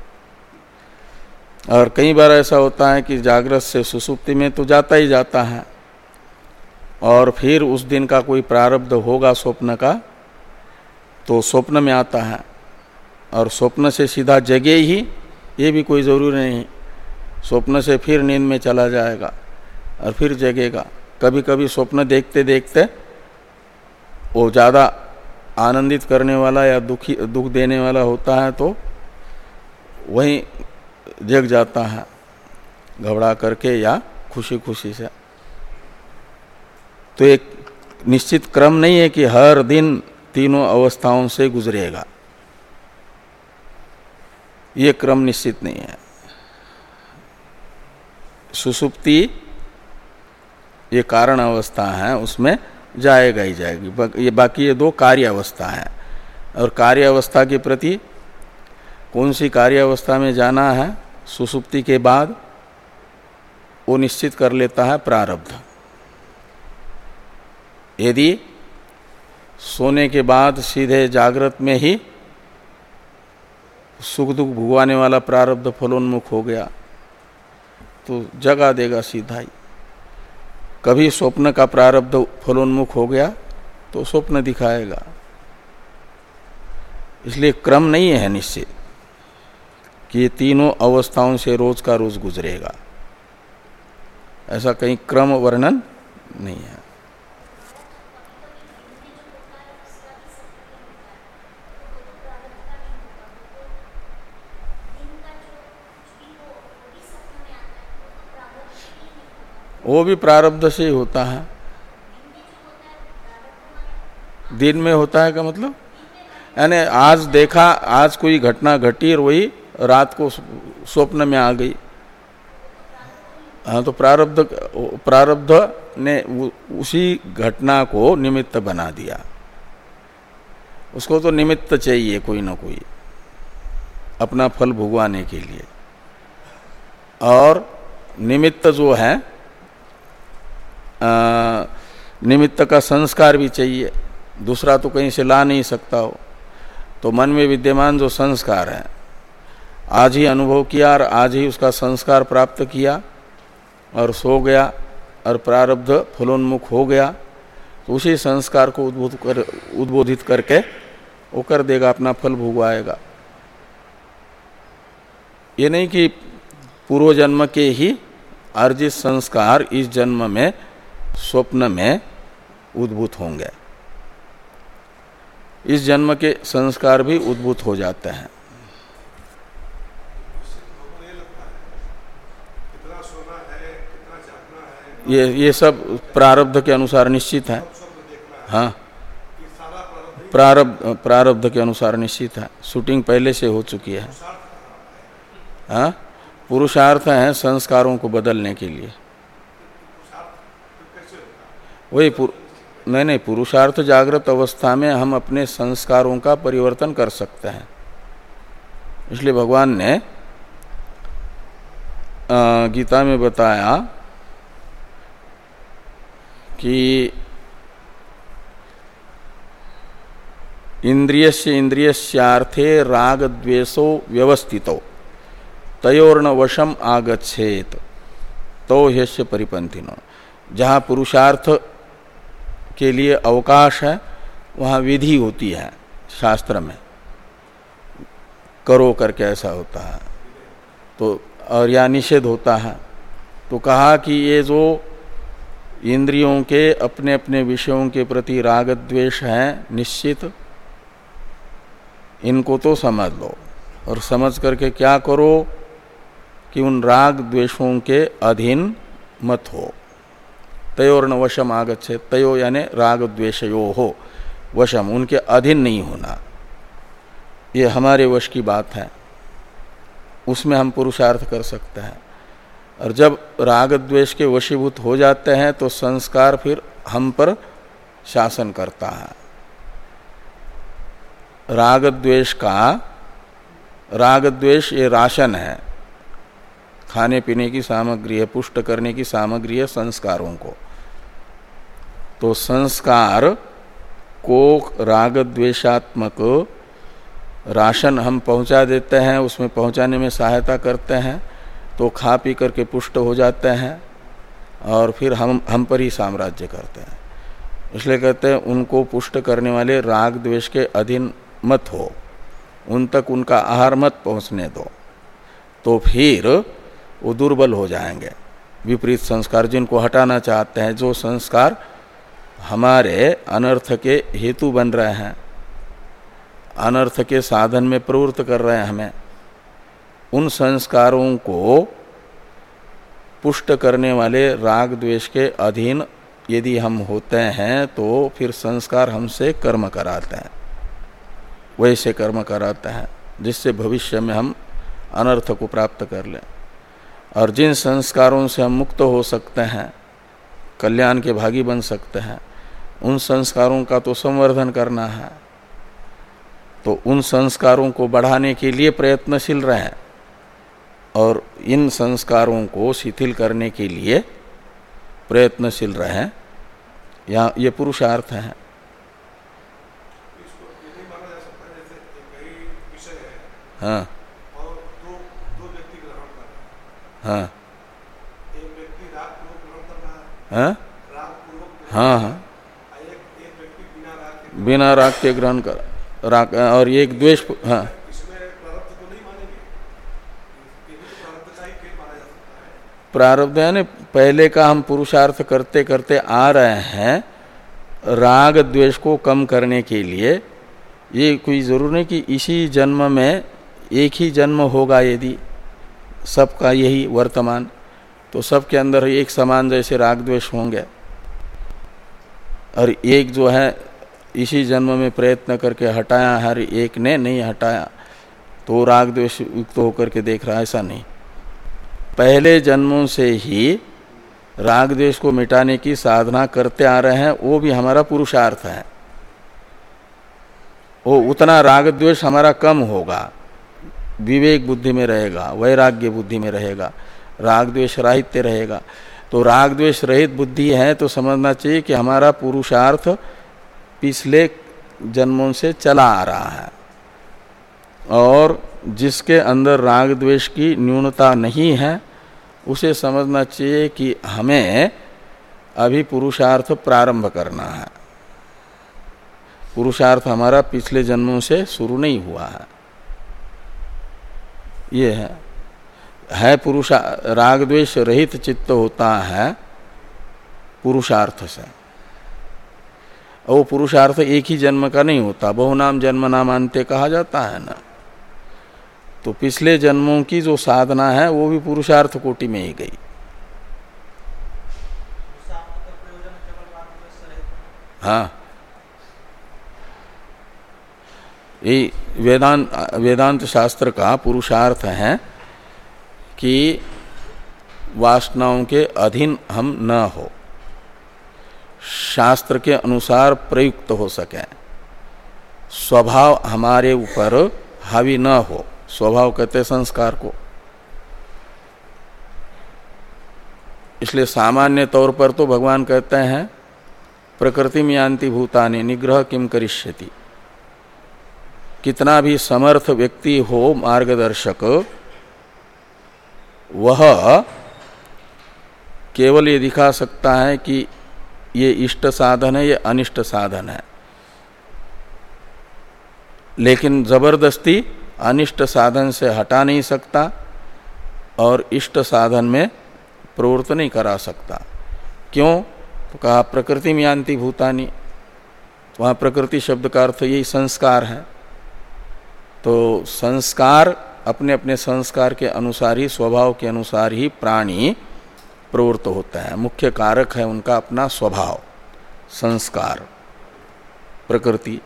और कई बार ऐसा होता है कि जागृत से सुसुप्ति में तो जाता ही जाता है, और फिर उस दिन का कोई प्रारब्ध होगा स्वप्न का तो स्वप्न में आता है, और स्वप्न से सीधा जगे ही ये भी कोई ज़रूरी नहीं। स्वप्न से फिर नींद में चला जाएगा और फिर जगेगा। कभी कभी स्वप्न देखते देखते वो ज़्यादा आनंदित करने वाला या दुखी दुख देने वाला होता है तो वहीं जग जाता है। घबरा करके या खुशी खुशी से। तो एक निश्चित क्रम नहीं है कि हर दिन तीनों अवस्थाओं से गुजरेगा, ये क्रम निश्चित नहीं है। सुसुप्ति ये कारण अवस्था है, उसमें जाएगा ही जाएगी। ये बाकी ये दो कार्य अवस्था है, और कार्य अवस्था के प्रति कौन सी कार्य अवस्था में जाना है सुसुप्ति के बाद, वो निश्चित कर लेता है प्रारब्ध। यदि सोने के बाद सीधे जागृत में ही सुख दुख भुगवाने वाला प्रारब्ध फलोन्मुख हो गया तो जगा देगा सीधा ही। कभी स्वप्न का प्रारब्ध फलोन्मुख हो गया तो स्वप्न दिखाएगा। इसलिए क्रम नहीं है निश्चित कि ये तीनों अवस्थाओं से रोज का रोज गुजरेगा, ऐसा कहीं क्रम वर्णन नहीं है। वो भी प्रारब्ध से ही होता है। दिन में होता है का मतलब यानी आज देखा, आज कोई घटना घटी और वही रात को स्वप्न में आ गई, हाँ तो प्रारब्ध प्रारब्ध ने उसी घटना को निमित्त बना दिया। उसको तो निमित्त चाहिए कोई ना कोई अपना फल भुगवाने के लिए, और निमित्त जो है आ, निमित्त का संस्कार भी चाहिए, दूसरा तो कहीं से ला नहीं सकता हो। तो मन में विद्यमान जो संस्कार है, आज ही अनुभव किया और आज ही उसका संस्कार प्राप्त किया और सो गया और प्रारब्ध फलोन्मुख हो गया, तो उसी संस्कार को उद्बोध कर उद्बोधित करके वो कर देगा, अपना फल भुगवाएगा। ये नहीं कि पूर्व जन्म के ही अर्जित संस्कार इस जन्म में स्वप्न में उद्भूत होंगे, इस जन्म के संस्कार भी उद्भूत हो जाते हैं। ये ये सब प्रारब्ध के अनुसार निश्चित है। हाँ, प्रारब्ध प्रारब्ध के अनुसार निश्चित है, शूटिंग पहले से हो चुकी है। हाँ, पुरुषार्थ है संस्कारों को बदलने के लिए। वही नहीं नहीं पुरुषार्थ जागृत अवस्था में हम अपने संस्कारों का परिवर्तन कर सकते हैं। इसलिए भगवान ने गीता में बताया कि इंद्रियस्य इंद्रियस्यार्थे राग द्वेषो व्यवस्थितो तयोर्न वशम आगच्छेत तो ह्यस्य परिपंथिनो। जहाँ पुरुषार्थ के लिए अवकाश है वहाँ विधि होती है शास्त्र में, करो करके ऐसा होता है, तो और या निषेध होता है। तो कहा कि ये जो इंद्रियों के अपने अपने विषयों के प्रति राग द्वेष है निश्चित, इनको तो समझ लो, और समझ करके क्या करो कि उन राग द्वेषों के अधीन मत हो। तयोर्न वशम आगच्छे, तयो यानी राग द्वेषयो हो, वशम उनके अधीन नहीं होना, ये हमारे वश की बात है, उसमें हम पुरुषार्थ कर सकते हैं। और जब राग द्वेष के वशीभूत हो जाते हैं तो संस्कार फिर हम पर शासन करता है। राग द्वेष का राग द्वेष ये राशन है, खाने पीने की सामग्री है, पुष्ट करने की सामग्री है संस्कारों को। तो संस्कार को राग द्वेषात्मक राशन हम पहुंचा देते हैं, उसमें पहुंचाने में सहायता करते हैं, तो खा पी करके पुष्ट हो जाते हैं और फिर हम हम पर ही साम्राज्य करते हैं। इसलिए कहते हैं उनको पुष्ट करने वाले राग द्वेष के अधीन मत हो, उन तक उनका आहार मत पहुंचने दो, तो फिर वो दुर्बल हो जाएंगे। विपरीत संस्कार जिनको हटाना चाहते हैं, जो संस्कार हमारे अनर्थ के हेतु बन रहे हैं, अनर्थ के साधन में प्रवृत्त कर रहे हैं हमें, उन संस्कारों को पुष्ट करने वाले राग द्वेष के अधीन यदि हम होते हैं तो फिर संस्कार हमसे कर्म कराते हैं, वैसे कर्म कराते हैं जिससे भविष्य में हम अनर्थ को प्राप्त कर लें। और जिन संस्कारों से हम मुक्त हो सकते हैं, कल्याण के भागी बन सकते हैं, उन संस्कारों का तो संवर्धन करना है। तो उन संस्कारों को बढ़ाने के लिए प्रयत्नशील रहें और इन संस्कारों को शिथिल करने के लिए प्रयत्नशील रहें। यहाँ ये पुरुषार्थ है। हाँ हाँ हाँ हाँ हाँ बिना राग के ग्रहण कर राग और एक द्वेष। हाँ प्रारब्ध यानी पहले का हम पुरुषार्थ करते करते आ रहे हैं राग द्वेष को कम करने के लिए। ये कोई जरूर नहीं कि इसी जन्म में एक ही जन्म होगा। यदि सबका यही वर्तमान, तो सबके अंदर एक समान जैसे राग द्वेष होंगे, और एक जो है इसी जन्म में प्रयत्न करके हटाया, हर एक ने नहीं हटाया तो राग द्वेष युक्त होकर के देख रहा है, ऐसा नहीं। पहले जन्मों से ही राग द्वेष को मिटाने की साधना करते आ रहे हैं, वो भी हमारा पुरुषार्थ है। वो उतना राग द्वेष हमारा कम होगा, विवेक बुद्धि में रहेगा, वैराग्य बुद्धि में रहेगा, राग द्वेष राहित्य रहेगा। तो राग द्वेष रहित बुद्धि है तो समझना चाहिए कि हमारा पुरुषार्थ पिछले जन्मों से चला आ रहा है। और जिसके अंदर राग द्वेष की न्यूनता नहीं है उसे समझना चाहिए कि हमें अभी पुरुषार्थ प्रारंभ करना है। पुरुषार्थ हमारा पिछले जन्मों से शुरू नहीं हुआ है। ये है है पुरुषा राग द्वेष रहित चित्त होता है पुरुषार्थ से। वो पुरुषार्थ एक ही जन्म का नहीं होता, बहुनाम जन्म नामांते कहा जाता है ना। तो पिछले जन्मों की जो साधना है वो भी पुरुषार्थ कोटि में ही गई। हाँ, ये वेदांत वेदांत शास्त्र का पुरुषार्थ है कि वासनाओं के अधीन हम न हो, शास्त्र के अनुसार प्रयुक्त हो सके, स्वभाव हमारे ऊपर हावी न हो। स्वभाव कहते संस्कार को। इसलिए सामान्य तौर पर तो भगवान कहते हैं प्रकृति में यान्ति भूतानि निग्रह किम करिष्यति। कितना भी समर्थ व्यक्ति हो मार्गदर्शक, वह केवल ये दिखा सकता है कि ये इष्ट साधन है, ये अनिष्ट साधन है, लेकिन जबरदस्ती अनिष्ट साधन से हटा नहीं सकता और इष्ट साधन में प्रवृत्त नहीं करा सकता। क्यों? तो कहा प्रकृति में यान्ति भूतानि। वहाँ प्रकृति शब्द का अर्थ यही संस्कार है। तो संस्कार अपने अपने संस्कार के अनुसार ही, स्वभाव के अनुसार ही प्राणी प्रवृत्त होता है। मुख्य कारक है उनका अपना स्वभाव, संस्कार, प्रकृति।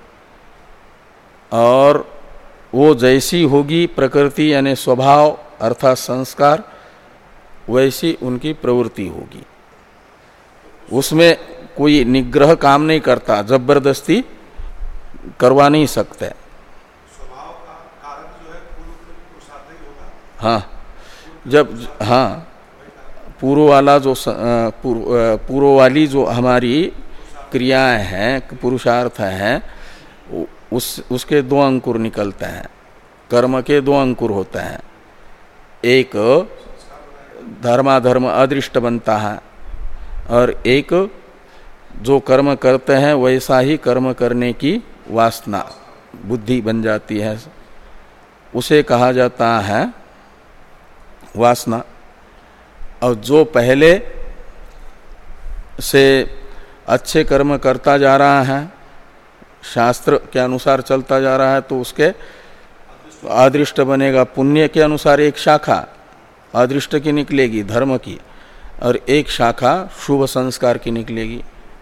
और वो जैसी होगी प्रकृति यानी स्वभाव अर्थात संस्कार, वैसी उनकी प्रवृत्ति होगी। उसमें कोई निग्रह काम नहीं करता, जबरदस्ती करवा नहीं सकते। स्वभाव का कारक जो है पुरुषार्थ ही होगा। हाँ, जब हाँ पूर्व वाला जो पूर्व वाली जो हमारी क्रियाएं हैं, पुरुषार्थ हैं, उस उसके दो अंकुर निकलते हैं। कर्म के दो अंकुर होते हैं। एक धर्माधर्म अदृष्ट बनता है और एक जो कर्म करते हैं वैसा ही कर्म करने की वासना बुद्धि बन जाती है, उसे कहा जाता है वासना। और जो पहले से अच्छे कर्म करता जा रहा है, शास्त्र के अनुसार चलता जा रहा है, तो उसके अदृष्ट बनेगा। पुण्य के अनुसार एक शाखा अदृष्ट की निकलेगी, धर्म की, और एक शाखा शुभ संस्कार की निकलेगी।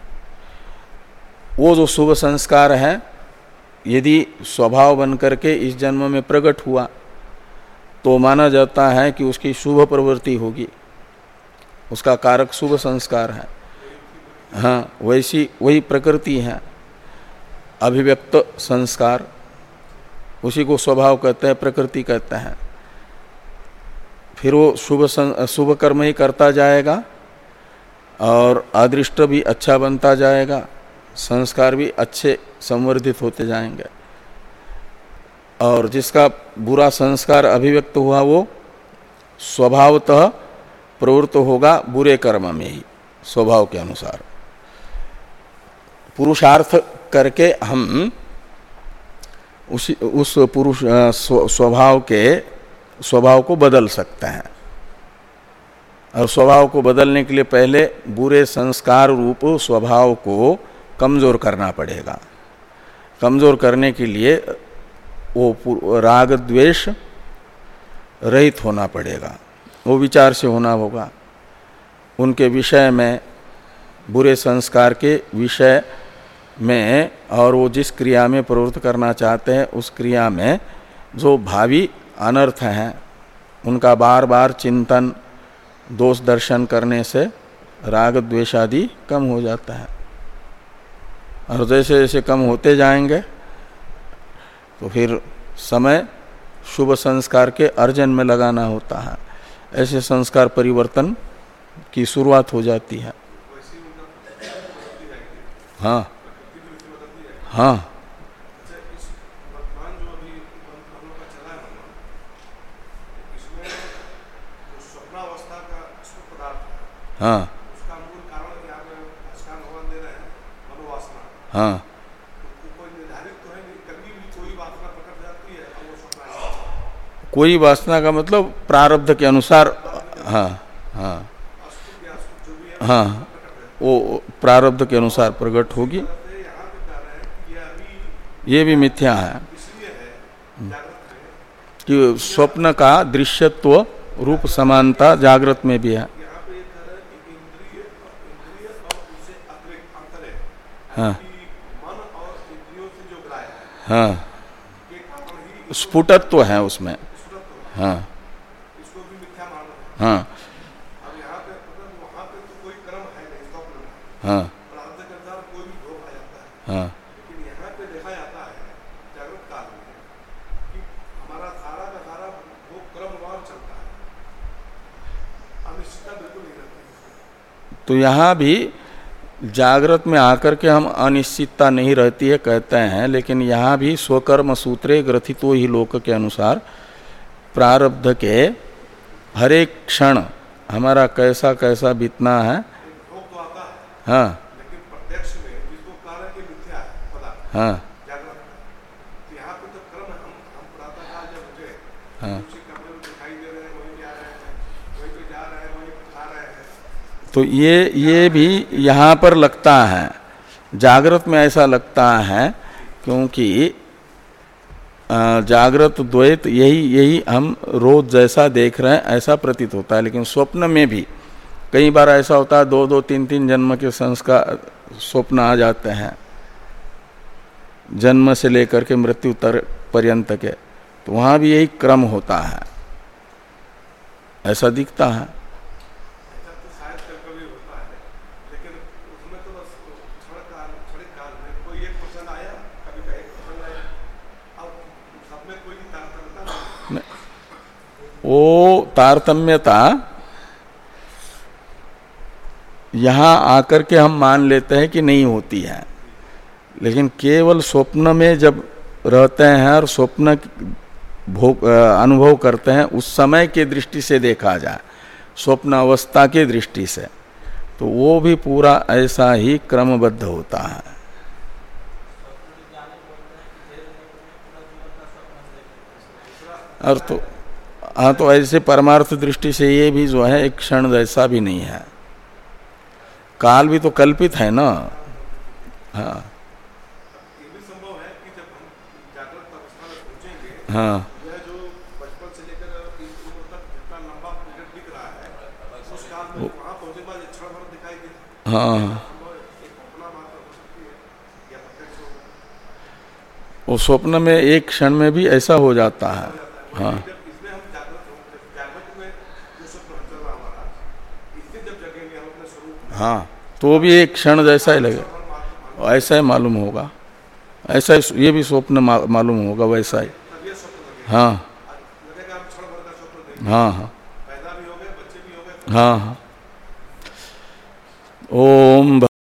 वो जो शुभ संस्कार है यदि स्वभाव बन करके इस जन्म में प्रकट हुआ तो माना जाता है कि उसकी शुभ प्रवृत्ति होगी, उसका कारक शुभ संस्कार है। हाँ, वैसी वही प्रकृति है, अभिव्यक्त संस्कार, उसी को स्वभाव कहते हैं, प्रकृति कहते हैं। फिर वो शुभ शुभ कर्म ही करता जाएगा और अदृष्ट भी अच्छा बनता जाएगा, संस्कार भी अच्छे संवर्धित होते जाएंगे। और जिसका बुरा संस्कार अभिव्यक्त हुआ वो स्वभावतः प्रवृत्त होगा बुरे कर्म में ही, स्वभाव के अनुसार। पुरुषार्थ करके हम उसी उस पुरुष स्वभाव के स्वभाव को बदल सकते हैं। और स्वभाव को बदलने के लिए पहले बुरे संस्कार रूप स्वभाव को कमजोर करना पड़ेगा। कमजोर करने के लिए वो राग द्वेष रहित होना पड़ेगा, वो विचार से होना होगा। उनके विषय में, बुरे संस्कार के विषय में और वो जिस क्रिया में प्रवृत्त करना चाहते हैं उस क्रिया में जो भावी अनर्थ हैं उनका बार बार चिंतन, दोष दर्शन करने से राग द्वेष आदि कम हो जाता है। और जैसे जैसे कम होते जाएंगे तो फिर समय शुभ संस्कार के अर्जन में लगाना होता है। ऐसे संस्कार परिवर्तन की शुरुआत हो जाती है। हाँ हाँ हाँ हाँ कोई वासना का मतलब प्रारब्ध के अनुसार। हाँ हाँ हाँ, वो प्रारब्ध के अनुसार प्रकट होगी। ये भी मिथ्या है कि स्वप्न का दृश्यत्व रूप समानता जागृत में भी है। हाँ हाँ, स्फुटत्व है उसमें। हाँ हाँ हाँ हाँ तो यहाँ भी जागृत में आकर के हम अनिश्चितता नहीं रहती है कहते हैं, लेकिन यहाँ भी स्वकर्म सूत्रे ग्रथितो ही लोक के अनुसार प्रारब्ध के हर एक क्षण हमारा कैसा कैसा बीतना है। हाँ हाँ हाँ, तो ये ये भी यहाँ पर लगता है, जागृत में ऐसा लगता है, क्योंकि जागृत द्वैत यही यही हम रोज जैसा देख रहे हैं ऐसा प्रतीत होता है। लेकिन स्वप्न में भी कई बार ऐसा होता है, दो दो तीन तीन जन्म के संस्कार स्वप्न आ जाते हैं, जन्म से लेकर के मृत्यु तक पर्यंत के, तो वहाँ भी यही क्रम होता है, ऐसा दिखता है। वो तारतम्यता यहाँ आकर के हम मान लेते हैं कि नहीं होती है, लेकिन केवल स्वप्न में जब रहते हैं और स्वप्न भोग अनुभव करते हैं उस समय के दृष्टि से देखा जाए, स्वप्न अवस्था के दृष्टि से, तो वो भी पूरा ऐसा ही क्रमबद्ध होता है। और तो हाँ, तो ऐसे परमार्थ दृष्टि से ये भी जो है एक क्षण जैसा भी नहीं है, काल भी तो कल्पित है ना। हाँ हाँ जो बचपन से लेकर इस उम्र तक जितना लंबा पीरियड दिख रहा है उसका साल में वहाँ पहुँचे के बाद एक क्षण भर दिखाई देती हाँ है। एक कल्पना मात्र हो सकती है या प्रत्यक्ष होगा। वो स्वप्न में एक क्षण में भी ऐसा हो जाता है। हाँ जब इसमें हम जागृत हो जागृत में जो स्वप्न चल रहा हमारा, इससे जब जगेंगे हम अपने स्वरूप में, हाँ तो वो भी एक क्षण जैसा ही लगे, ऐसा ही मालूम होगा, ऐसा ही ये भी स्वप्न मा, मालूम होगा वैसा ही। तब ये स्वप्न लगेगा। हाँ लगेगा हम क्षण भर का स्वप्न देखेंगे। हाँ हाँ पैदा भी हो गए, बच्चे भी हो गए। हाँ हाँ। ओम